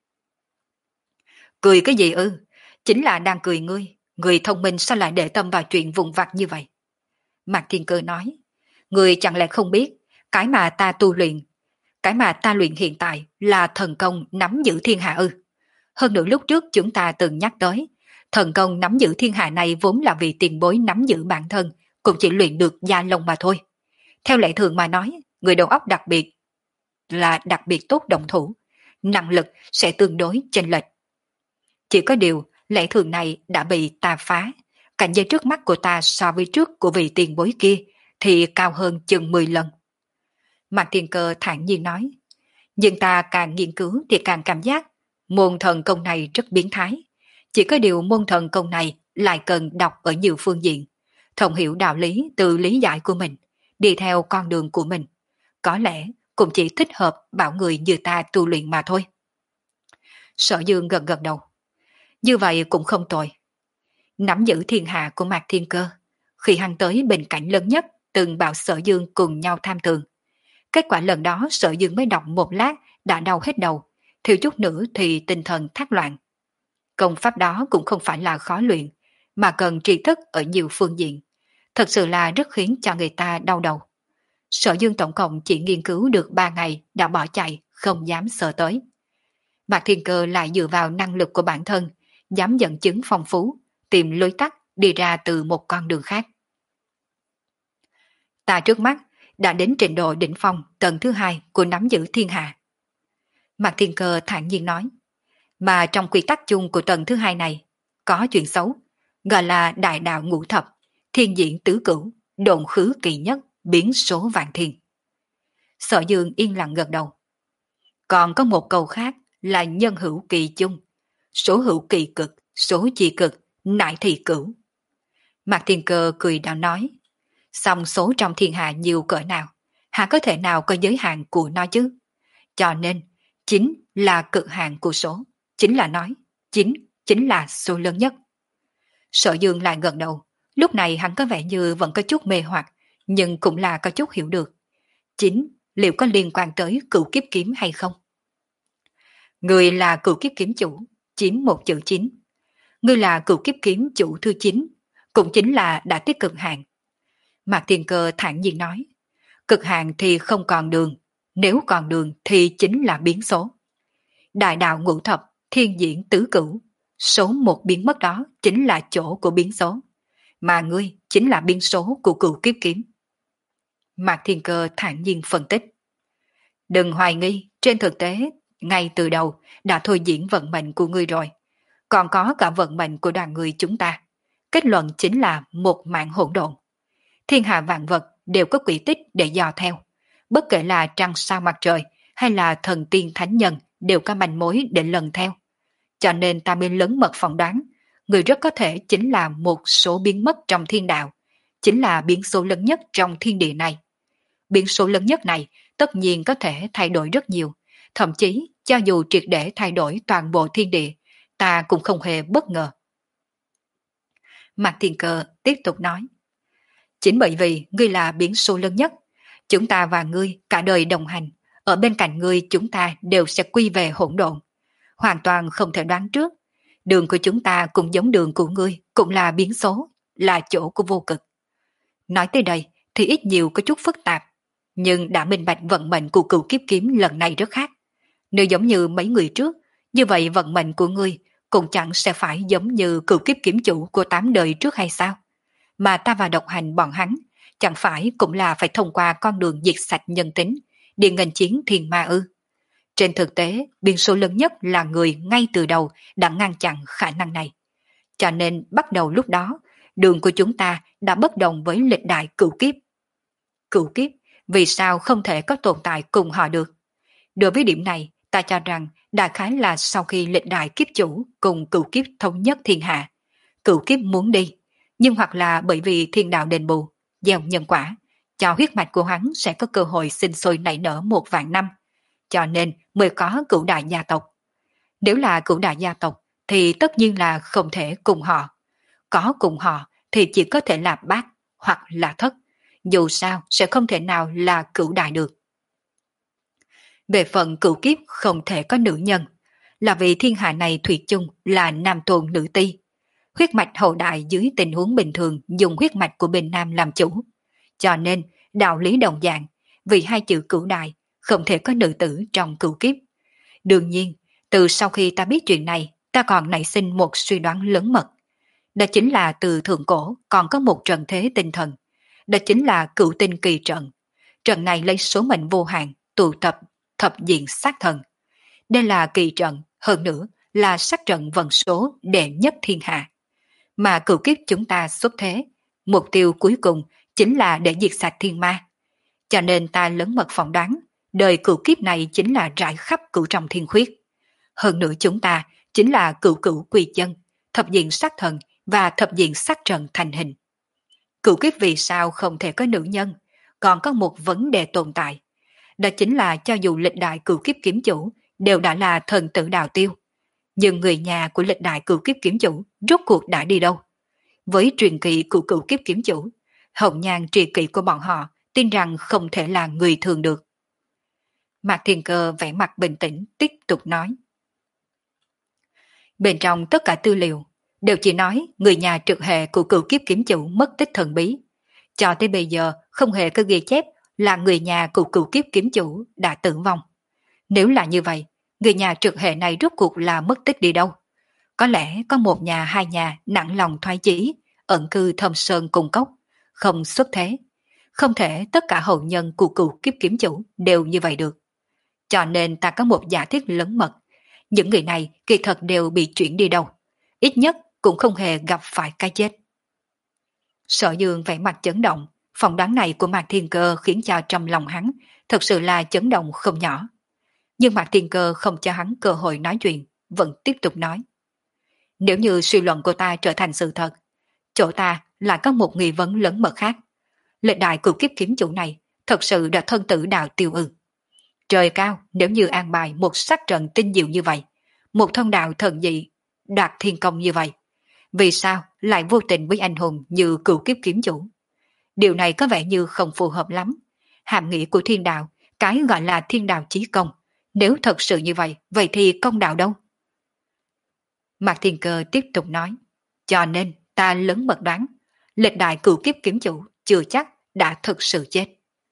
Speaker 1: Cười cái gì ư? Chính là đang cười ngươi. Người thông minh sao lại để tâm vào chuyện vụn vặt như vậy? Mạc Thiên Cơ nói. Người chẳng lẽ không biết cái mà ta tu luyện, cái mà ta luyện hiện tại là thần công nắm giữ thiên hạ ư? Hơn nữa lúc trước chúng ta từng nhắc tới, thần công nắm giữ thiên hạ này vốn là vì tiền bối nắm giữ bản thân, cũng chỉ luyện được da lông mà thôi. Theo lệ thường mà nói, người đầu óc đặc biệt là đặc biệt tốt động thủ, năng lực sẽ tương đối chênh lệch. Chỉ có điều, lệ thường này đã bị ta phá, cảnh giới trước mắt của ta so với trước của vị tiền bối kia thì cao hơn chừng mười lần. Mạc Thiên Cơ thản nhiên nói, nhưng ta càng nghiên cứu thì càng cảm giác môn thần công này rất biến thái. Chỉ có điều môn thần công này lại cần đọc ở nhiều phương diện, thông hiểu đạo lý từ lý giải của mình, đi theo con đường của mình. Có lẽ cũng chỉ thích hợp bảo người như ta tu luyện mà thôi. Sở Dương gật gật đầu. Như vậy cũng không tồi. Nắm giữ thiên hạ của Mạc Thiên Cơ, khi hắn tới bên cạnh lớn nhất, từng bảo Sở Dương cùng nhau tham tường. Kết quả lần đó Sở Dương mới đọc một lát đã đau hết đầu, thiếu chút nữa thì tinh thần thác loạn. Công pháp đó cũng không phải là khó luyện, mà cần tri thức ở nhiều phương diện. Thật sự là rất khiến cho người ta đau đầu. Sở Dương tổng cộng chỉ nghiên cứu được ba ngày đã bỏ chạy, không dám sợ tới. Mạc Thiên Cơ lại dựa vào năng lực của bản thân, dám dẫn chứng phong phú, tìm lối tắt đi ra từ một con đường khác. Ta trước mắt đã đến trình độ đỉnh phong tầng thứ hai của nắm giữ thiên hạ. Mạc Thiên Cơ thản nhiên nói, mà trong quy tắc chung của tầng thứ hai này, có chuyện xấu, gọi là đại đạo ngũ thập, thiên diễn tứ cửu, độn khứ kỳ nhất, biến số vạn thiên. Sở Dương yên lặng gật đầu. Còn có một câu khác là nhân hữu kỳ chung, số hữu kỳ cực, số chi cực, nại thị cửu. Mạc Thiên Cơ cười đạo nói, song số trong thiên hạ nhiều cỡ nào, hạ có thể nào có giới hạn của nó chứ? Cho nên, chính là cực hạn của số, chính là nói, chính, chính là số lớn nhất. Sở Dương lại gật đầu, lúc này hắn có vẻ như vẫn có chút mê hoặc, nhưng cũng là có chút hiểu được. Chính, liệu có liên quan tới cửu kiếp kiếm hay không? Người là cửu kiếp kiếm chủ, chiếm một chữ chính. Ngươi là cửu kiếp kiếm chủ thứ chín, cũng chính là đã tới cực hạn. Mạc Thiên Cơ thản nhiên nói, cực hạn thì không còn đường, nếu còn đường thì chính là biến số. Đại đạo ngũ thập, thiên diễn tứ cửu, số một biến mất đó chính là chỗ của biến số, mà ngươi chính là biến số của cửu kiếp kiếm. Mạc Thiên Cơ thản nhiên phân tích. Đừng hoài nghi, trên thực tế, ngay từ đầu đã thôi diễn vận mệnh của ngươi rồi, còn có cả vận mệnh của đoàn người chúng ta. Kết luận chính là một mạng hỗn độn. Thiên hạ vạn vật đều có quỹ tích để dò theo. Bất kể là trăng sao mặt trời hay là thần tiên thánh nhân đều có manh mối để lần theo. Cho nên ta mới lớn mật phỏng đoán, người rất có thể chính là một số biến mất trong thiên đạo, chính là biến số lớn nhất trong thiên địa này. Biến số lớn nhất này tất nhiên có thể thay đổi rất nhiều, thậm chí cho dù triệt để thay đổi toàn bộ thiên địa, ta cũng không hề bất ngờ. Mạc Thiên Cơ tiếp tục nói, chính bởi vì ngươi là biến số lớn nhất, Chúng ta và ngươi cả đời đồng hành, ở bên cạnh ngươi chúng ta đều sẽ quy về hỗn độn. Hoàn toàn không thể đoán trước. Đường của chúng ta cũng giống đường của ngươi, cũng là biến số, là chỗ của vô cực. Nói tới đây thì ít nhiều có chút phức tạp, nhưng đã minh bạch vận mệnh của cửu kiếp kiếm lần này rất khác. Nếu giống như mấy người trước, như vậy vận mệnh của ngươi cũng chẳng sẽ phải giống như cửu kiếp kiếm chủ của tám đời trước hay sao? Mà ta và độc hành bọn hắn, chẳng phải cũng là phải thông qua con đường diệt sạch nhân tính, đi nghênh chiến thiên ma ư? Trên thực tế, biến số lớn nhất là người ngay từ đầu đã ngăn chặn khả năng này. Cho nên bắt đầu lúc đó, đường của chúng ta đã bất đồng với lịch đại cửu kiếp. Cửu kiếp, vì sao không thể có tồn tại cùng họ được? Đối với điểm này, ta cho rằng đại khái là sau khi lịch đại kiếp chủ cùng cửu kiếp thống nhất thiên hạ. Cửu kiếp muốn đi, nhưng hoặc là bởi vì thiên đạo đền bù, gieo nhân quả, cho huyết mạch của hắn sẽ có cơ hội sinh sôi nảy nở một vạn năm. Cho nên mới có cửu đại gia tộc. Nếu là cửu đại gia tộc thì tất nhiên là không thể cùng họ. Có cùng họ thì chỉ có thể là bát hoặc là thất. Dù sao sẽ không thể nào là cửu đại được. Về phần cửu kiếp không thể có nữ nhân, là vì thiên hạ này thủy chung là nam tôn nữ ti. Huyết mạch hậu đại dưới tình huống bình thường dùng huyết mạch của bên nam làm chủ. Cho nên đạo lý đồng dạng, vì hai chữ cửu đại không thể có nữ tử trong cửu kiếp. Đương nhiên, từ sau khi ta biết chuyện này, ta còn nảy sinh một suy đoán lớn mật. Đó chính là từ thượng cổ còn có một trận thế tinh thần. Đó chính là cửu tinh kỳ trận. Trận này lấy số mệnh vô hạn, tụ tập thập diện sát thần. Đây là kỳ trận, hơn nữa là sát trận vận số đệ nhất thiên hạ. Mà cửu kiếp chúng ta xuất thế, mục tiêu cuối cùng chính là để diệt sạch thiên ma. Cho nên ta lớn mật phỏng đoán, đời cửu kiếp này chính là rải khắp cửu trong thiên khuyết. Hơn nữa chúng ta chính là cửu cửu quy chân, thập diện sát thần và thập diện sát trận thành hình. Cửu kiếp vì sao không thể có nữ nhân, còn có một vấn đề tồn tại. Đó chính là cho dù lịch đại cửu kiếp kiếm chủ đều đã là thần tử đào tiêu, nhưng người nhà của lịch đại cửu kiếp kiếm chủ rốt cuộc đã đi đâu? Với truyền kỳ của cửu kiếp kiếm chủ, hồng nhan tri kỷ của bọn họ tin rằng không thể là người thường được. Mạc Thiên Cơ vẻ mặt bình tĩnh tiếp tục nói. Bên trong tất cả tư liệu đều chỉ nói người nhà trực hệ của cửu kiếp kiếm chủ mất tích thần bí. Cho tới bây giờ không hề có ghi chép là người nhà của cửu kiếp kiếm chủ đã tử vong. Nếu là như vậy, người nhà trực hệ này rốt cuộc là mất tích đi đâu? Có lẽ có một nhà hai nhà nặng lòng thoái chí, ẩn cư thâm sơn cùng cốc, không xuất thế. Không thể tất cả hậu nhân của cửu kiếp kiếm chủ đều như vậy được. Cho nên ta có một giả thiết lớn mật. Những người này kỳ thật đều bị chuyển đi đâu. Ít nhất cũng không hề gặp phải cái chết. Sở Dương vẻ mặt chấn động. Phỏng đoán này của Mạc Thiên Cơ khiến cho trong lòng hắn thật sự là chấn động không nhỏ. Nhưng Mạc Thiên Cơ không cho hắn cơ hội nói chuyện, vẫn tiếp tục nói. Nếu như suy luận của ta trở thành sự thật, chỗ ta lại có một nghi vấn lớn mật khác. Lịch đại cửu kiếp kiếm chủ này thật sự đã thân tử đạo tiêu ư? Trời cao, nếu như an bài một sát trận tinh diệu như vậy, một thông đạo thần dị đạt thiên công như vậy, vì sao lại vô tình với anh hùng như cửu kiếp kiếm chủ? Điều này có vẻ như không phù hợp lắm. Hàm nghĩa của thiên đạo, cái gọi là thiên đạo chí công, nếu thật sự như vậy, vậy thì công đạo đâu? Mạc Thiên Cơ tiếp tục nói, cho nên ta lớn mật đoán, lịch đại cửu kiếp kiếm chủ chưa chắc đã thực sự chết.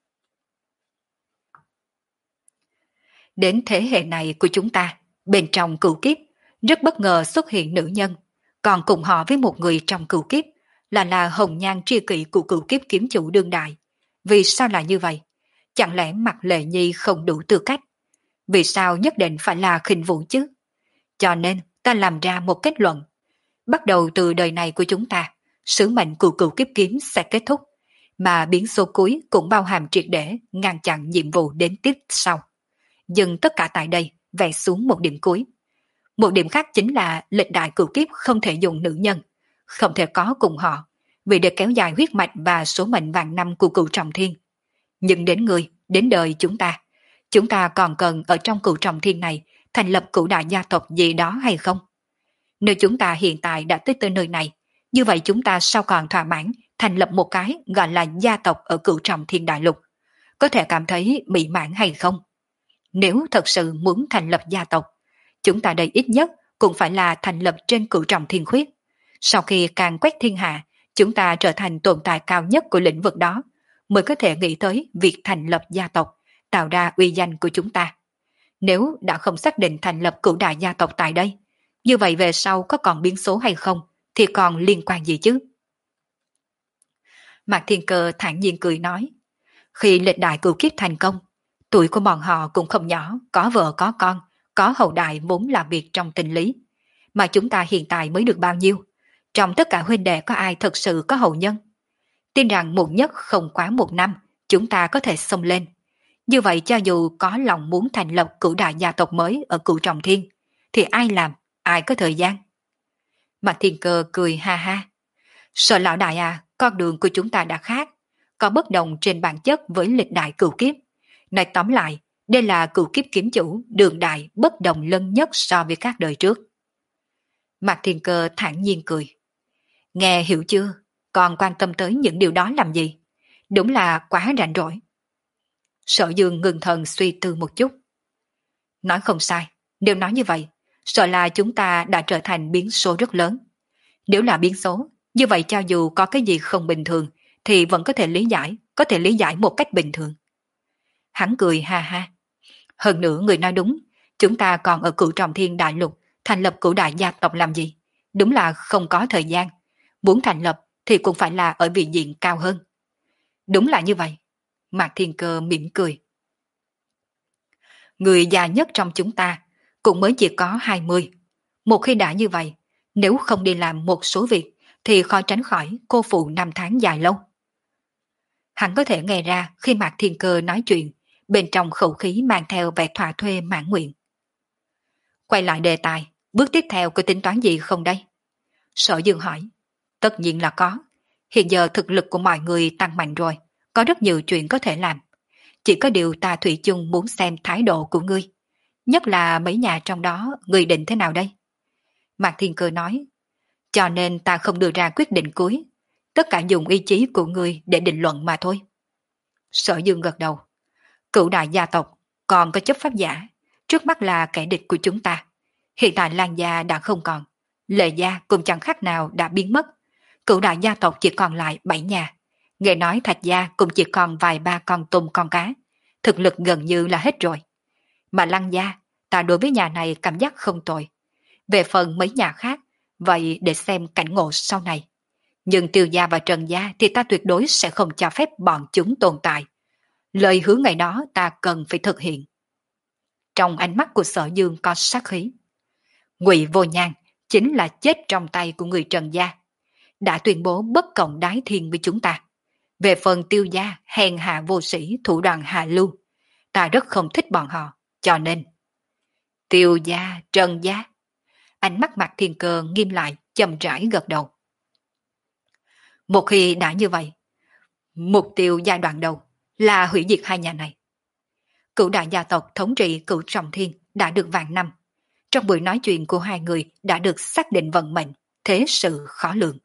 Speaker 1: Đến thế hệ này của chúng ta, bên trong cửu kiếp, rất bất ngờ xuất hiện nữ nhân, còn cùng họ với một người trong cửu kiếp, là là hồng nhan tri kỷ của cửu kiếp kiếm chủ đương đại. Vì sao lại như vậy? Chẳng lẽ Mạc Lệ Nhi không đủ tư cách? Vì sao nhất định phải là Khinh Vũ chứ? Cho nên ta làm ra một kết luận. Bắt đầu từ đời này của chúng ta, sứ mệnh của cửu kiếp kiếm sẽ kết thúc, mà biến số cuối cũng bao hàm triệt để ngăn chặn nhiệm vụ đến tiếp sau. Dừng tất cả tại đây, vẽ xuống một điểm cuối. Một điểm khác chính là lịch đại cửu kiếp không thể dùng nữ nhân, không thể có cùng họ, vì để kéo dài huyết mạch và số mệnh vạn năm của cửu trọng thiên. Nhưng đến người, đến đời chúng ta, chúng ta còn cần ở trong cửu trọng thiên này thành lập cửu đại gia tộc gì đó hay không? Nếu chúng ta hiện tại đã tới tới nơi này, như vậy chúng ta sao còn thỏa mãn thành lập một cái gọi là gia tộc ở cửu trọng thiên đại lục? có thể cảm thấy mỹ mãn hay không? Nếu thật sự muốn thành lập gia tộc, chúng ta đây ít nhất cũng phải là thành lập trên cửu trọng thiên khuyết. Sau khi càng quét thiên hạ, chúng ta trở thành tồn tại cao nhất của lĩnh vực đó, mới có thể nghĩ tới việc thành lập gia tộc, tạo ra uy danh của chúng ta. Nếu đã không xác định thành lập cửu đại gia tộc tại đây, như vậy về sau có còn biến số hay không, thì còn liên quan gì chứ? Mạc Thiên Cơ thản nhiên cười nói, khi lịch đại cửu kiếp thành công, tuổi của bọn họ cũng không nhỏ, có vợ có con, có hậu đại vốn làm việc trong tình lý. Mà chúng ta hiện tại mới được bao nhiêu? Trong tất cả huynh đệ có ai thật sự có hậu nhân? Tin rằng muộn nhất không quá một năm, chúng ta có thể xông lên. Như vậy cho dù có lòng muốn thành lập cửu đại gia tộc mới ở cửu trọng thiên, thì ai làm, ai có thời gian? Mạc Thiên Cơ cười ha ha. Sợ lão đại à, con đường của chúng ta đã khác, có bất đồng trên bản chất với lịch đại cửu kiếp. Nói tóm lại, đây là cửu kiếp kiếm chủ, đường đại bất đồng lân nhất so với các đời trước. Mạc Thiên Cơ thản nhiên cười. Nghe hiểu chưa? Còn quan tâm tới những điều đó làm gì? Đúng là quá rảnh rỗi. Sở Dương ngừng thần suy tư một chút. Nói không sai, nếu nói như vậy, sợ là chúng ta đã trở thành biến số rất lớn. Nếu là biến số, như vậy cho dù có cái gì không bình thường, thì vẫn có thể lý giải, có thể lý giải một cách bình thường. Hắn cười ha ha. Hơn nữa người nói đúng, chúng ta còn ở cửu trọng thiên đại lục, thành lập cửu đại gia tộc làm gì? Đúng là không có thời gian. Muốn thành lập thì cũng phải là ở vị diện cao hơn. Đúng là như vậy. Mạc Thiên Cơ mỉm cười. Người già nhất trong chúng ta cũng mới chỉ có hai mươi. Một khi đã như vậy, nếu không đi làm một số việc thì khó tránh khỏi cô phụ năm tháng dài lâu. Hắn có thể nghe ra khi Mạc Thiên Cơ nói chuyện, bên trong khẩu khí mang theo vẻ thỏa thuê mãn nguyện. Quay lại đề tài, bước tiếp theo có tính toán gì không đây? Sở Dương hỏi. Tất nhiên là có. Hiện giờ thực lực của mọi người tăng mạnh rồi, có rất nhiều chuyện có thể làm. Chỉ có điều ta thủy chung muốn xem thái độ của ngươi. Nhất là mấy nhà trong đó, ngươi định thế nào đây? Mạc Thiên Cơ nói. Cho nên ta không đưa ra quyết định cuối. Tất cả dùng ý chí của ngươi để định luận mà thôi. Sở Dương gật đầu. Cửu đại gia tộc còn có chấp pháp giả, trước mắt là kẻ địch của chúng ta. Hiện tại Lan gia đã không còn, Lệ gia cũng chẳng khác nào đã biến mất. Cửu đại gia tộc chỉ còn lại bảy nhà. Nghe nói Thạch gia cũng chỉ còn vài ba con tôm con cá. Thực lực gần như là hết rồi. Mà Lăng gia, ta đối với nhà này cảm giác không tồi. Về phần mấy nhà khác, vậy để xem cảnh ngộ sau này. Nhưng Tiêu gia và Trần gia thì ta tuyệt đối sẽ không cho phép bọn chúng tồn tại. Lời hứa ngày đó ta cần phải thực hiện. Trong ánh mắt của Sở Dương có sát khí. Ngụy Vô Nhan chính là chết trong tay của người Trần gia, đã tuyên bố bất cộng đái thiên với chúng ta. Về phần Tiêu gia hèn hạ vô sĩ, thủ đoạn hạ lưu, ta rất không thích bọn họ, cho nên Tiêu gia, Trần gia. Ánh mắt Mạc Thiên Cơ nghiêm lại, chậm rãi gật đầu. Một khi đã như vậy, mục tiêu giai đoạn đầu là hủy diệt hai nhà này. Cửu đại gia tộc thống trị cửu trọng thiên đã được vạn năm. Trong buổi nói chuyện của hai người đã được xác định vận mệnh, thế sự khó lường.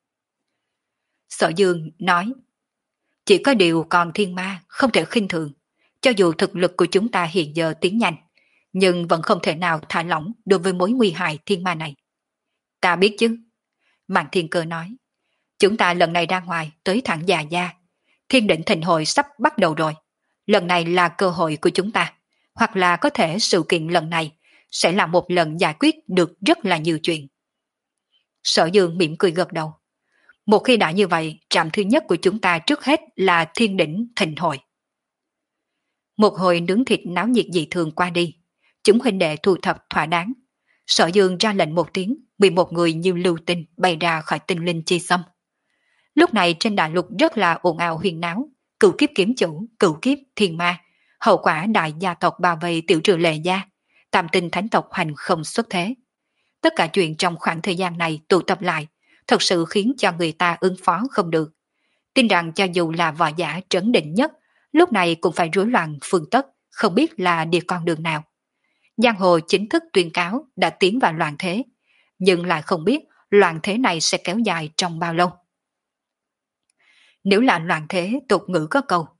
Speaker 1: Sở Dương nói, chỉ có điều còn thiên ma không thể khinh thường. Cho dù thực lực của chúng ta hiện giờ tiến nhanh, nhưng vẫn không thể nào thả lỏng đối với mối nguy hại thiên ma này. Ta biết chứ. Mạc Thiên Cơ nói, chúng ta lần này ra ngoài tới thẳng già gia. Thiên định thịnh hội sắp bắt đầu rồi. Lần này là cơ hội của chúng ta. Hoặc là có thể sự kiện lần này sẽ là một lần giải quyết được rất là nhiều chuyện. Sở Dương mỉm cười gật đầu. Một khi đã như vậy, trạm thứ nhất của chúng ta trước hết là thiên đỉnh thịnh hội. Một hồi nướng thịt náo nhiệt dị thường qua đi. Chúng huynh đệ thu thập thỏa đáng. Sở Dương ra lệnh một tiếng, mười một người như lưu tinh bay ra khỏi tinh linh chi xâm. Lúc này trên đại lục rất là ồn ào huyền náo, cửu kiếp kiếm chủ, cửu kiếp thiên ma, hậu quả đại gia tộc bao vây tiểu trừ Lệ gia, tam tinh thánh tộc hành không xuất thế. Tất cả chuyện trong khoảng thời gian này tụ tập lại, thật sự khiến cho người ta ứng phó không được. Tin rằng cho dù là võ giả trấn định nhất, lúc này cũng phải rối loạn phương tất, không biết là đi con đường nào. Giang hồ chính thức tuyên cáo đã tiến vào loạn thế, nhưng lại không biết loạn thế này sẽ kéo dài trong bao lâu. Nếu là loạn thế, tục ngữ có câu,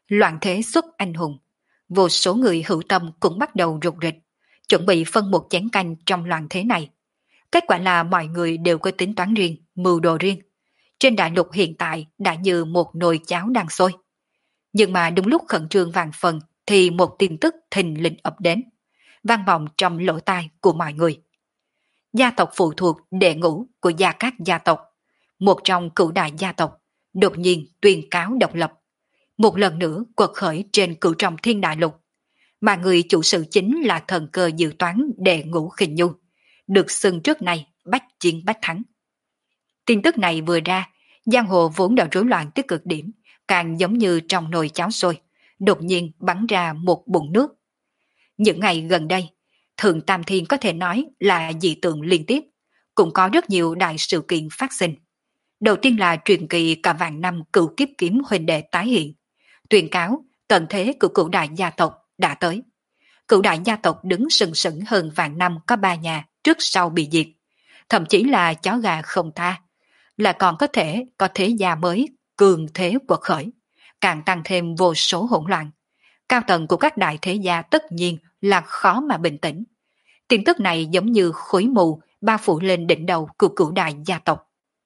Speaker 1: Loạn thế xuất anh hùng, vô số người hữu tâm cũng bắt đầu rục rịch, chuẩn bị phân một chén canh trong loạn thế này. Kết quả là mọi người đều có tính toán riêng, mưu đồ riêng. Trên đại lục hiện tại đã như một nồi cháo đang sôi. Nhưng mà đúng lúc khẩn trương vàng phần thì một tin tức thình lình ập đến, vang vọng trong lỗ tai của mọi người. Gia tộc phụ thuộc đệ ngũ của Gia Cát gia tộc, một trong cửu đại gia tộc, đột nhiên tuyên cáo độc lập. Một lần nữa quật khởi trên cửu trọng thiên đại lục, mà người chủ sự chính là thần cơ dự toán đệ ngũ Khinh Nhu, được xưng trước nay bách chiến bách thắng. Tin tức này vừa ra, giang hồ vốn đã rối loạn tới cực điểm, càng giống như trong nồi cháo sôi, đột nhiên bắn ra một bụng nước. Những ngày gần đây, Thượng Tam Thiên có thể nói là dị tượng liên tiếp, cũng có rất nhiều đại sự kiện phát sinh. Đầu tiên là truyền kỳ cả vạn năm cửu kiếp kiếm huynh đệ tái hiện, tuyên cáo tận thế của cửu đại gia tộc đã tới. Cửu đại gia tộc đứng sừng sững hơn vạn năm có ba nhà trước sau bị diệt, thậm chí là chó gà không tha, là còn có thể có thế gia mới cường thế quật khởi, càng tăng thêm vô số hỗn loạn. Cao tầng của các đại thế gia tất nhiên là khó mà bình tĩnh. Tin tức này giống như khói mù bao phủ lên đỉnh đầu của cửu đại gia tộc.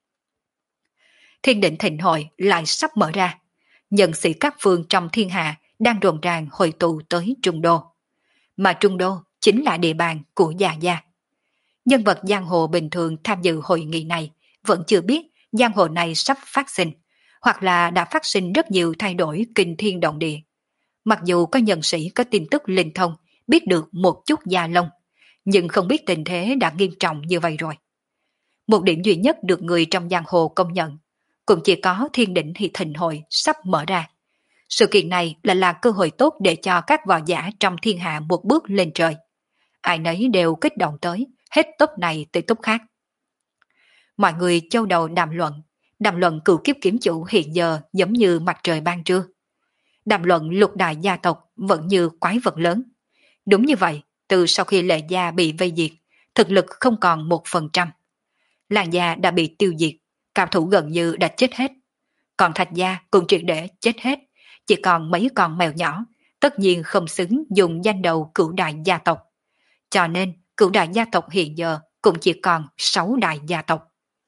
Speaker 1: Thiên định thịnh hội lại sắp mở ra, nhân sĩ các phương trong thiên hạ đang rộn ràng hội tụ tới Trung Đô. Mà Trung Đô chính là địa bàn của Gia Gia. Nhân vật giang hồ bình thường tham dự hội nghị này vẫn chưa biết giang hồ này sắp phát sinh, hoặc là đã phát sinh rất nhiều thay đổi kinh thiên động địa. Mặc dù có nhân sĩ có tin tức linh thông, biết được một chút gia lông, nhưng không biết tình thế đã nghiêm trọng như vậy rồi. Một điểm duy nhất được người trong giang hồ công nhận, cũng chỉ có thiên định thì thịnh hội sắp mở ra. Sự kiện này là là cơ hội tốt để cho các võ giả trong thiên hạ một bước lên trời. Ai nấy đều kích động tới, hết tốp này tới tốp khác. Mọi người châu đầu đàm luận, đàm luận cửu kiếp kiếm chủ hiện giờ giống như mặt trời ban trưa. Đàm luận lục đại gia tộc vẫn như quái vật lớn. Đúng như vậy, từ sau khi Lệ Gia bị vây diệt, thực lực không còn một phần trăm. Làng Gia đã bị tiêu diệt, cao thủ gần như đã chết hết. Còn Thạch Gia cũng triệt để chết hết, chỉ còn mấy con mèo nhỏ, tất nhiên không xứng dùng danh đầu cửu đại gia tộc. Cho nên, cửu đại gia tộc hiện giờ cũng chỉ còn sáu đại gia tộc.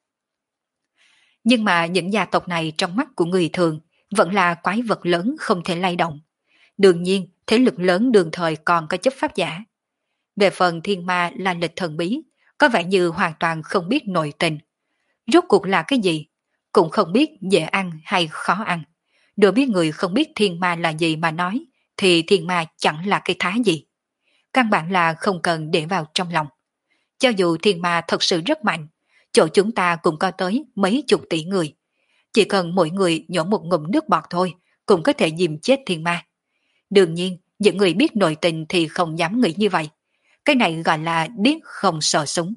Speaker 1: Nhưng mà những gia tộc này trong mắt của người thường vẫn là quái vật lớn không thể lay động. Đương nhiên, thế lực lớn đường thời còn có chấp pháp giả. Về phần thiên ma là lịch thần bí, có vẻ như hoàn toàn không biết nội tình. Rốt cuộc là cái gì? Cũng không biết dễ ăn hay khó ăn. Đối biết người không biết thiên ma là gì mà nói, thì thiên ma chẳng là cái thá gì. Căn bản là không cần để vào trong lòng. Cho dù thiên ma thật sự rất mạnh, chỗ chúng ta cũng có tới mấy chục tỷ người. Chỉ cần mỗi người nhổ một ngụm nước bọt thôi, cũng có thể dìm chết thiên ma. Đương nhiên, những người biết nội tình thì không dám nghĩ như vậy. Cái này gọi là điếc không sợ súng.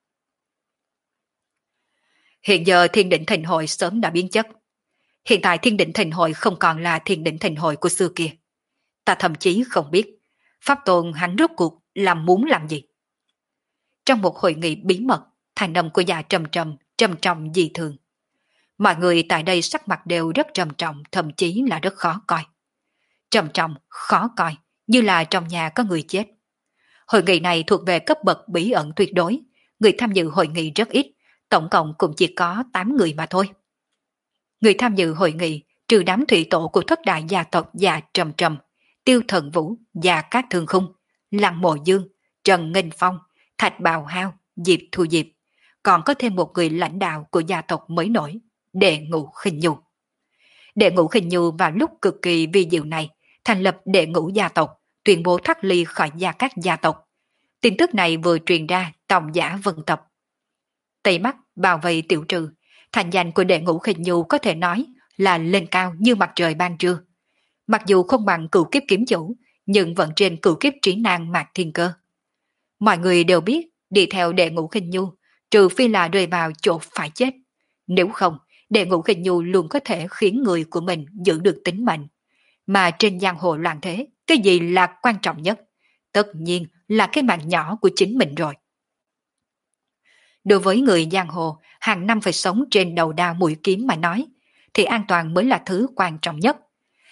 Speaker 1: Hiện giờ thiên định thịnh hội sớm đã biến chất. Hiện tại thiên định thịnh hội không còn là thiên định thịnh hội của xưa kia. Ta thậm chí không biết Pháp Tôn hắn rốt cuộc làm muốn làm gì. Trong một hội nghị bí mật, thành âm của già trầm trầm, trầm trọng dị thường. Mọi người tại đây sắc mặt đều rất trầm trọng, thậm chí là rất khó coi. Trầm trọng, khó coi, như là trong nhà có người chết. Hội nghị này thuộc về cấp bậc bí ẩn tuyệt đối, người tham dự hội nghị rất ít, tổng cộng cũng chỉ có tám người mà thôi. Người tham dự hội nghị, trừ đám thủy tổ của thất đại gia tộc già trầm trầm, Tiêu Thần Vũ, Gia Cát Thương Khung, Lăng Mộ Dương, Trần Nghênh Phong, Thạch Bào Hao, Diệp Thu Diệp, còn có thêm một người lãnh đạo của gia tộc mới nổi, Đệ Ngũ Khinh Nhu. Đệ Ngũ Khinh Nhu vào lúc cực kỳ vi diệu này, thành lập Đệ Ngũ gia tộc, tuyên bố thoát ly khỏi Gia Cát gia tộc. Tin tức này vừa truyền ra, tòng giả vân tập. Tây Bắc bao vây tiểu trừ, thành danh của Đệ Ngũ Khinh Nhu có thể nói là lên cao như mặt trời ban trưa. Mặc dù không bằng cửu kiếp kiếm chủ, nhưng vẫn trên cửu kiếp trí năng Mạc Thiên Cơ. Mọi người đều biết, đi theo Đệ Ngũ Khinh Nhu, trừ phi là rơi vào chỗ phải chết. Nếu không, Đệ Ngũ Khinh Nhu luôn có thể khiến người của mình giữ được tính mệnh. Mà trên giang hồ loạn thế, cái gì là quan trọng nhất? Tất nhiên là cái mạng nhỏ của chính mình rồi. Đối với người giang hồ, hàng năm phải sống trên đầu đao mũi kiếm mà nói, thì an toàn mới là thứ quan trọng nhất.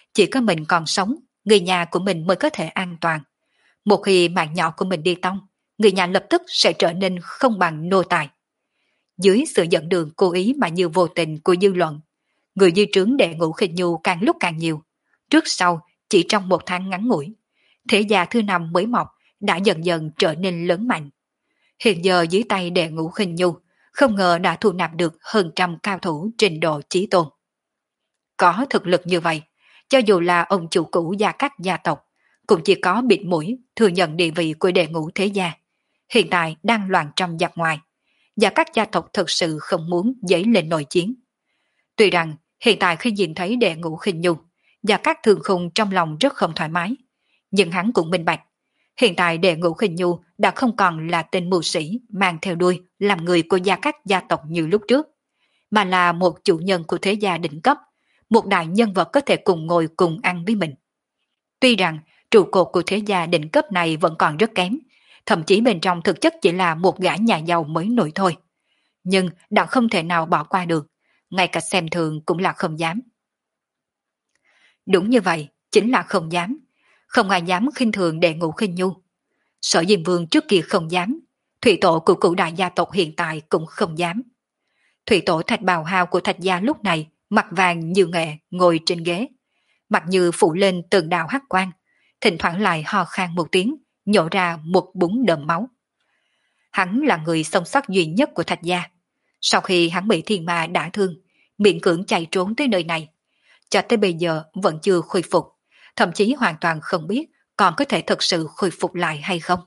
Speaker 1: Chỉ có mình còn sống, người nhà của mình mới có thể an toàn. Một khi mạng nhỏ của mình đi tông, người nhà lập tức sẽ trở nên không bằng nô tài. Dưới sự dẫn đường cố ý mà như vô tình của dư luận, người dư trướng đệ Ngũ Khinh Nhu càng lúc càng nhiều. Trước sau, chỉ trong một tháng ngắn ngủi, thế gia thứ năm mới mọc đã dần dần trở nên lớn mạnh. Hiện giờ dưới tay đệ Ngũ Khinh Nhu, không ngờ đã thu nạp được hơn trăm cao thủ trình độ chí tôn. Có thực lực như vậy, cho dù là ông chủ cũ gia các gia tộc, cũng chỉ có bịt mũi thừa nhận địa vị của đệ ngũ thế gia. Hiện tại đang loạn trong giặc ngoài, và các gia tộc thực sự không muốn dấy lên nội chiến. Tuy rằng hiện tại khi nhìn thấy đệ ngũ Khinh Nhu, và các thường khung trong lòng rất không thoải mái, nhưng hắn cũng minh bạch. Hiện tại đệ ngũ Khinh Nhu đã không còn là tên mưu sĩ mang theo đuôi làm người của gia các gia tộc như lúc trước, mà là một chủ nhân của thế gia đỉnh cấp, một đại nhân vật có thể cùng ngồi cùng ăn với mình. Tuy rằng trụ cột của thế gia đỉnh cấp này vẫn còn rất kém, thậm chí bên trong thực chất chỉ là một gã nhà giàu mới nổi thôi. Nhưng đã không thể nào bỏ qua được, ngay cả xem thường cũng là không dám. Đúng như vậy, chính là không dám. Không ai dám khinh thường đệ ngũ Khinh Nhu. Sở Diêm Vương trước kia không dám, thủy tổ của cửu đại gia tộc hiện tại cũng không dám. Thủy tổ Thạch Bào Hào của Thạch gia lúc này mặt vàng như nghệ ngồi trên ghế, mặt như phủ lên từng đạo hắc quang, thỉnh thoảng lại ho khan một tiếng, nhổ ra một búng đờm máu. Hắn là người sống sót duy nhất của Thạch gia. Sau khi hắn bị thiên ma đả thương, miễn cưỡng chạy trốn tới nơi này, cho tới bây giờ vẫn chưa khôi phục, thậm chí hoàn toàn không biết còn có thể thực sự khôi phục lại hay không.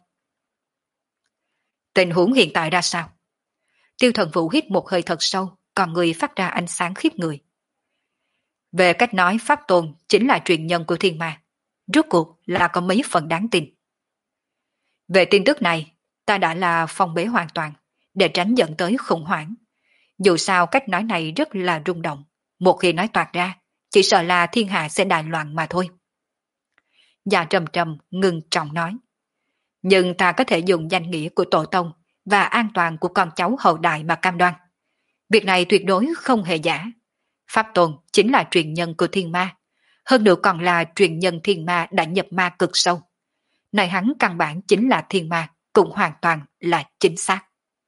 Speaker 1: Tình huống hiện tại ra sao? Tiêu Thần Vũ hít một hơi thật sâu, còn người phát ra ánh sáng khiếp người. Về cách nói Pháp Tôn chính là truyền nhân của thiên ma, rốt cuộc là có mấy phần đáng tin. Về tin tức này, ta đã là phong bế hoàn toàn, để tránh dẫn tới khủng hoảng. Dù sao cách nói này rất là rung động, một khi nói toạc ra, chỉ sợ là thiên hạ sẽ đại loạn mà thôi. Dạ trầm trầm ngừng trọng nói. Nhưng ta có thể dùng danh nghĩa của tổ tông và an toàn của con cháu hậu đại mà cam đoan. Việc này tuyệt đối không hề giả. Pháp Tôn chính là truyền nhân của thiên ma, hơn nữa còn là truyền nhân thiên ma đã nhập ma cực sâu. Này hắn căn bản chính là thiên ma, cũng hoàn toàn là chính xác.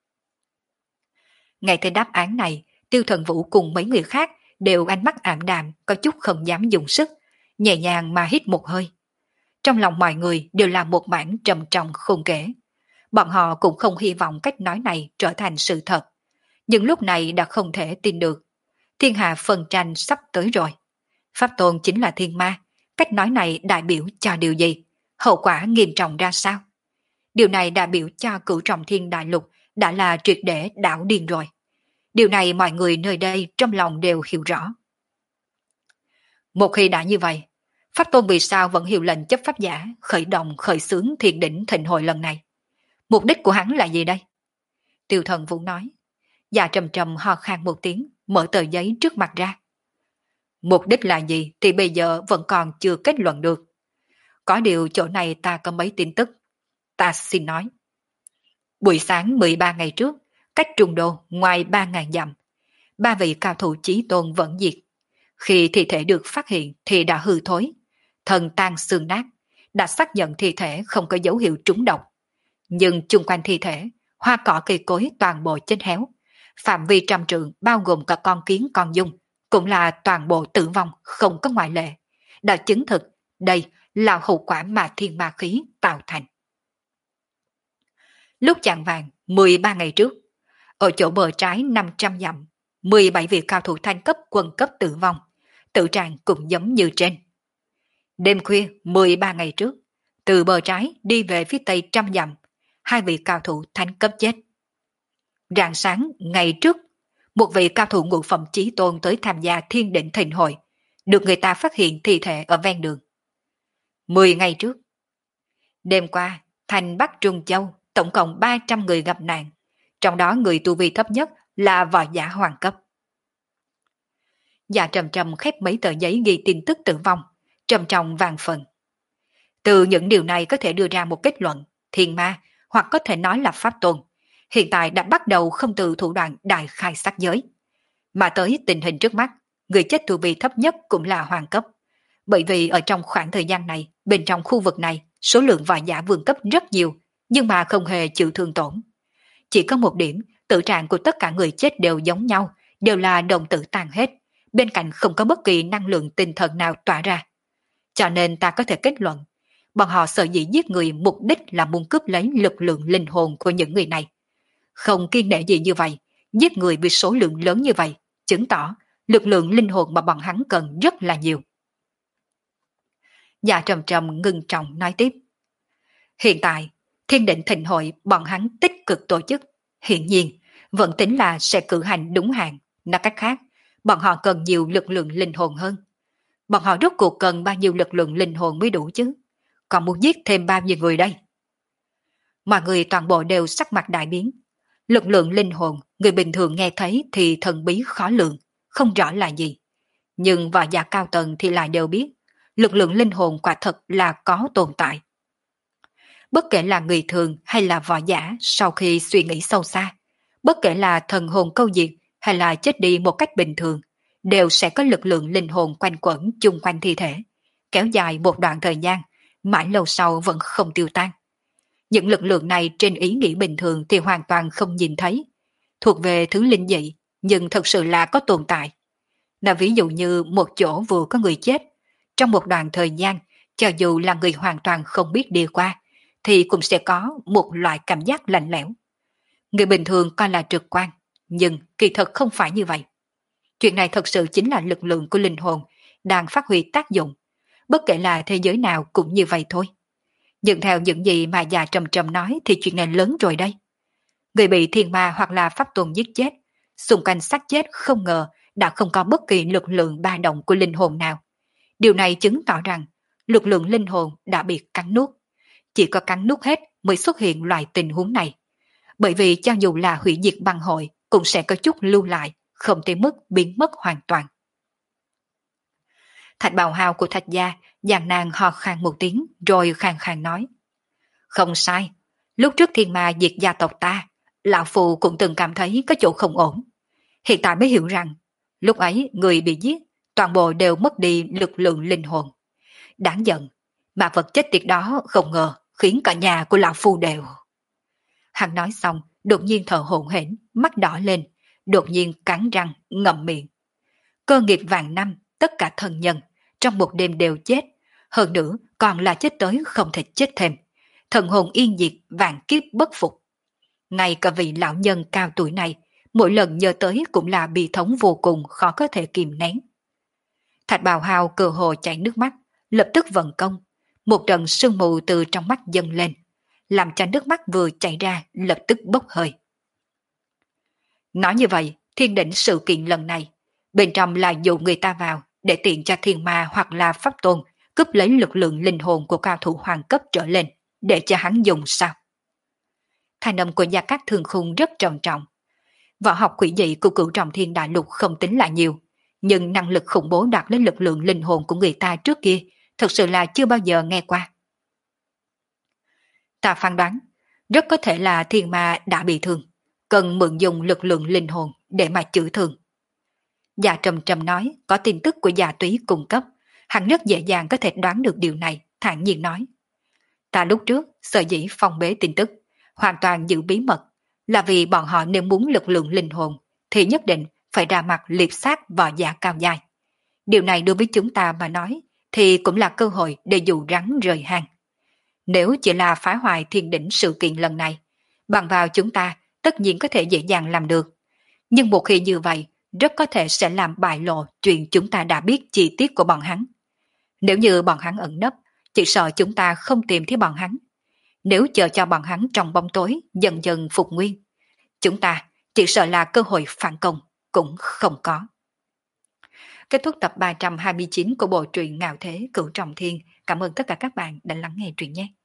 Speaker 1: Ngay tới đáp án này, Tiêu Thần Vũ cùng mấy người khác đều ánh mắt ảm đạm, có chút không dám dùng sức, nhẹ nhàng mà hít một hơi. Trong lòng mọi người đều là một mảng trầm trọng khôn kể. Bọn họ cũng không hy vọng cách nói này trở thành sự thật. Nhưng lúc này đã không thể tin được. Thiên hạ phân tranh sắp tới rồi. Pháp Tôn chính là thiên ma. Cách nói này đại biểu cho điều gì? Hậu quả nghiêm trọng ra sao? Điều này đại biểu cho cửu trọng thiên đại lục đã là triệt để đảo điên rồi. Điều này mọi người nơi đây trong lòng đều hiểu rõ. Một khi đã như vậy, Pháp Tôn vì sao vẫn hiệu lệnh chấp pháp giả khởi động khởi xướng thiên đỉnh thịnh hội lần này? Mục đích của hắn là gì đây? Tiêu Thần Vũ nói. Dạ trầm trầm ho khan một tiếng, mở tờ giấy trước mặt ra. Mục đích là gì thì bây giờ vẫn còn chưa kết luận được. Có điều chỗ này ta có mấy tin tức. Ta xin nói. Buổi sáng mười ba ngày trước, cách Trung Đô ngoài ba ngàn dặm, ba vị cao thủ chí tôn vẫn diệt. Khi thi thể được phát hiện thì đã hư thối, thân tan xương nát, đã xác nhận thi thể không có dấu hiệu trúng độc. Nhưng chung quanh thi thể, hoa cỏ cây cối toàn bộ chết héo, phạm vi trăm trượng bao gồm cả con kiến con dung, cũng là toàn bộ tử vong không có ngoại lệ, đã chứng thực đây là hậu quả mà thiên ma khí tạo thành. Lúc chạng vàng mười ba ngày trước, ở chỗ bờ trái năm trăm dặm, mười bảy vị cao thủ thanh cấp quân cấp tử vong, tự trạng cũng giống như trên. Đêm khuya mười ba ngày trước, từ bờ trái đi về phía tây trăm dặm, hai vị cao thủ thanh cấp chết. Rạng sáng ngày trước, một vị cao thủ ngũ phẩm chí tôn tới tham gia thiên định thịnh hội, được người ta phát hiện thi thể ở ven đường. Mười ngày trước, đêm qua, thành Bắc Trung Châu, tổng cộng ba trăm người gặp nạn, trong đó người tu vi thấp nhất là võ giả hoàng cấp. Dạ trầm trầm khép mấy tờ giấy ghi tin tức tử vong, trầm trọng vàng phần. Từ những điều này có thể đưa ra một kết luận, thiên ma, hoặc có thể nói là Pháp Tôn, hiện tại đã bắt đầu không từ thủ đoạn đại khai sát giới. Mà tới tình hình trước mắt, người chết tu vi thấp nhất cũng là hoàng cấp. Bởi vì ở trong khoảng thời gian này, bên trong khu vực này, số lượng võ giả vương cấp rất nhiều, nhưng mà không hề chịu thương tổn. Chỉ có một điểm, tử trạng của tất cả người chết đều giống nhau, đều là đồng tử tan hết, bên cạnh không có bất kỳ năng lượng tinh thần nào tỏa ra. Cho nên ta có thể kết luận, bọn họ sợ dĩ giết người mục đích là muốn cướp lấy lực lượng linh hồn của những người này. Không kiên nể gì như vậy, giết người với số lượng lớn như vậy, chứng tỏ lực lượng linh hồn mà bọn hắn cần rất là nhiều. Dạ trầm trầm ngưng trọng nói tiếp. Hiện tại, thiên định thịnh hội bọn hắn tích cực tổ chức, hiện nhiên, vẫn tính là sẽ cử hành đúng hạn. Nói cách khác, bọn họ cần nhiều lực lượng linh hồn hơn. Bọn họ rốt cuộc cần bao nhiêu lực lượng linh hồn mới đủ chứ? Còn muốn giết thêm bao nhiêu người đây? Mọi người toàn bộ đều sắc mặt đại biến. Lực lượng linh hồn, người bình thường nghe thấy thì thần bí khó lường, không rõ là gì. Nhưng võ giả cao tầng thì lại đều biết, lực lượng linh hồn quả thật là có tồn tại. Bất kể là người thường hay là võ giả sau khi suy nghĩ sâu xa, bất kể là thần hồn câu diệt hay là chết đi một cách bình thường, đều sẽ có lực lượng linh hồn quanh quẩn chung quanh thi thể, kéo dài một đoạn thời gian, mãi lâu sau vẫn không tiêu tan. Những lực lượng này trên ý nghĩ bình thường thì hoàn toàn không nhìn thấy, thuộc về thứ linh dị, nhưng thật sự là có tồn tại. Là ví dụ như một chỗ vừa có người chết, trong một đoạn thời gian, cho dù là người hoàn toàn không biết đi qua, thì cũng sẽ có một loại cảm giác lạnh lẽo. Người bình thường coi là trực quan, nhưng kỳ thật không phải như vậy. Chuyện này thật sự chính là lực lượng của linh hồn đang phát huy tác dụng, bất kể là thế giới nào cũng như vậy thôi. Nhưng theo những gì mà già trầm trầm nói thì chuyện này lớn rồi đây. Người bị thiên ma hoặc là pháp tuần giết chết, xung quanh xác chết không ngờ đã không có bất kỳ lực lượng ba động của linh hồn nào. Điều này chứng tỏ rằng lực lượng linh hồn đã bị cắn nuốt. Chỉ có cắn nuốt hết mới xuất hiện loại tình huống này. Bởi vì cho dù là hủy diệt băng hội cũng sẽ có chút lưu lại, không tới mức biến mất hoàn toàn. Thạch bào hào của Thạch gia giàn nàng ho khan một tiếng rồi khàn khàn nói. Không sai, lúc trước thiên ma diệt gia tộc ta, lão phù cũng từng cảm thấy có chỗ không ổn. Hiện tại mới hiểu rằng, lúc ấy người bị giết, toàn bộ đều mất đi lực lượng linh hồn. Đáng giận, mà vật chết tiệt đó không ngờ khiến cả nhà của lão phu đều. Hắn nói xong, đột nhiên thở hổn hển, mắt đỏ lên, đột nhiên cắn răng, ngậm miệng. Cơ nghiệp vạn năm, tất cả thân nhân, trong một đêm đều chết, hơn nữa còn là chết tới không thể chết thêm. Thần hồn yên diệt, vạn kiếp bất phục. Ngay cả vị lão nhân cao tuổi này, mỗi lần nhớ tới cũng là bi thống vô cùng khó có thể kìm nén. Thạch bào hào cơ hồ chảy nước mắt, lập tức vận công. Một trận sương mù từ trong mắt dâng lên, làm cho nước mắt vừa chảy ra lập tức bốc hơi. Nói như vậy, thiên định sự kiện lần này, bên trong là dụ người ta vào để tiện cho thiên ma hoặc là pháp tôn cướp lấy lực lượng linh hồn của cao thủ hoàng cấp trở lên, để cho hắn dùng sao? Thanh âm của Gia Cát Thường Khung rất trầm trọng. Võ học quỷ dị của cửu trọng thiên đại lục không tính là nhiều, nhưng năng lực khủng bố đạt lấy lực lượng linh hồn của người ta trước kia thật sự là chưa bao giờ nghe qua. Ta phán đoán, rất có thể là thiên ma đã bị thương, cần mượn dùng lực lượng linh hồn để mà chữa thương. Dạ trầm trầm nói, có tin tức của Dạ Túy cung cấp, hắn rất dễ dàng có thể đoán được điều này, thản nhiên nói. Ta lúc trước sở dĩ phong bế tin tức, hoàn toàn giữ bí mật, là vì bọn họ nếu muốn lực lượng linh hồn, thì nhất định phải ra mặt liệp sát võ giả cao dài. Điều này đối với chúng ta mà nói, thì cũng là cơ hội để dụ rắn rời hang. Nếu chỉ là phá hoại thiên đỉnh sự kiện lần này, bằng vào chúng ta tất nhiên có thể dễ dàng làm được. Nhưng một khi như vậy, rất có thể sẽ làm bại lộ chuyện chúng ta đã biết chi tiết của bọn hắn. Nếu như bọn hắn ẩn nấp, chỉ sợ chúng ta không tìm thấy bọn hắn. Nếu chờ cho bọn hắn trong bóng tối dần dần phục nguyên, chúng ta chỉ sợ là cơ hội phản công cũng không có. Kết thúc tập ba trăm hai mươi chín của bộ truyện Ngạo Thế Cửu Trọng Thiên. Cảm ơn tất cả các bạn đã lắng nghe truyện nhé.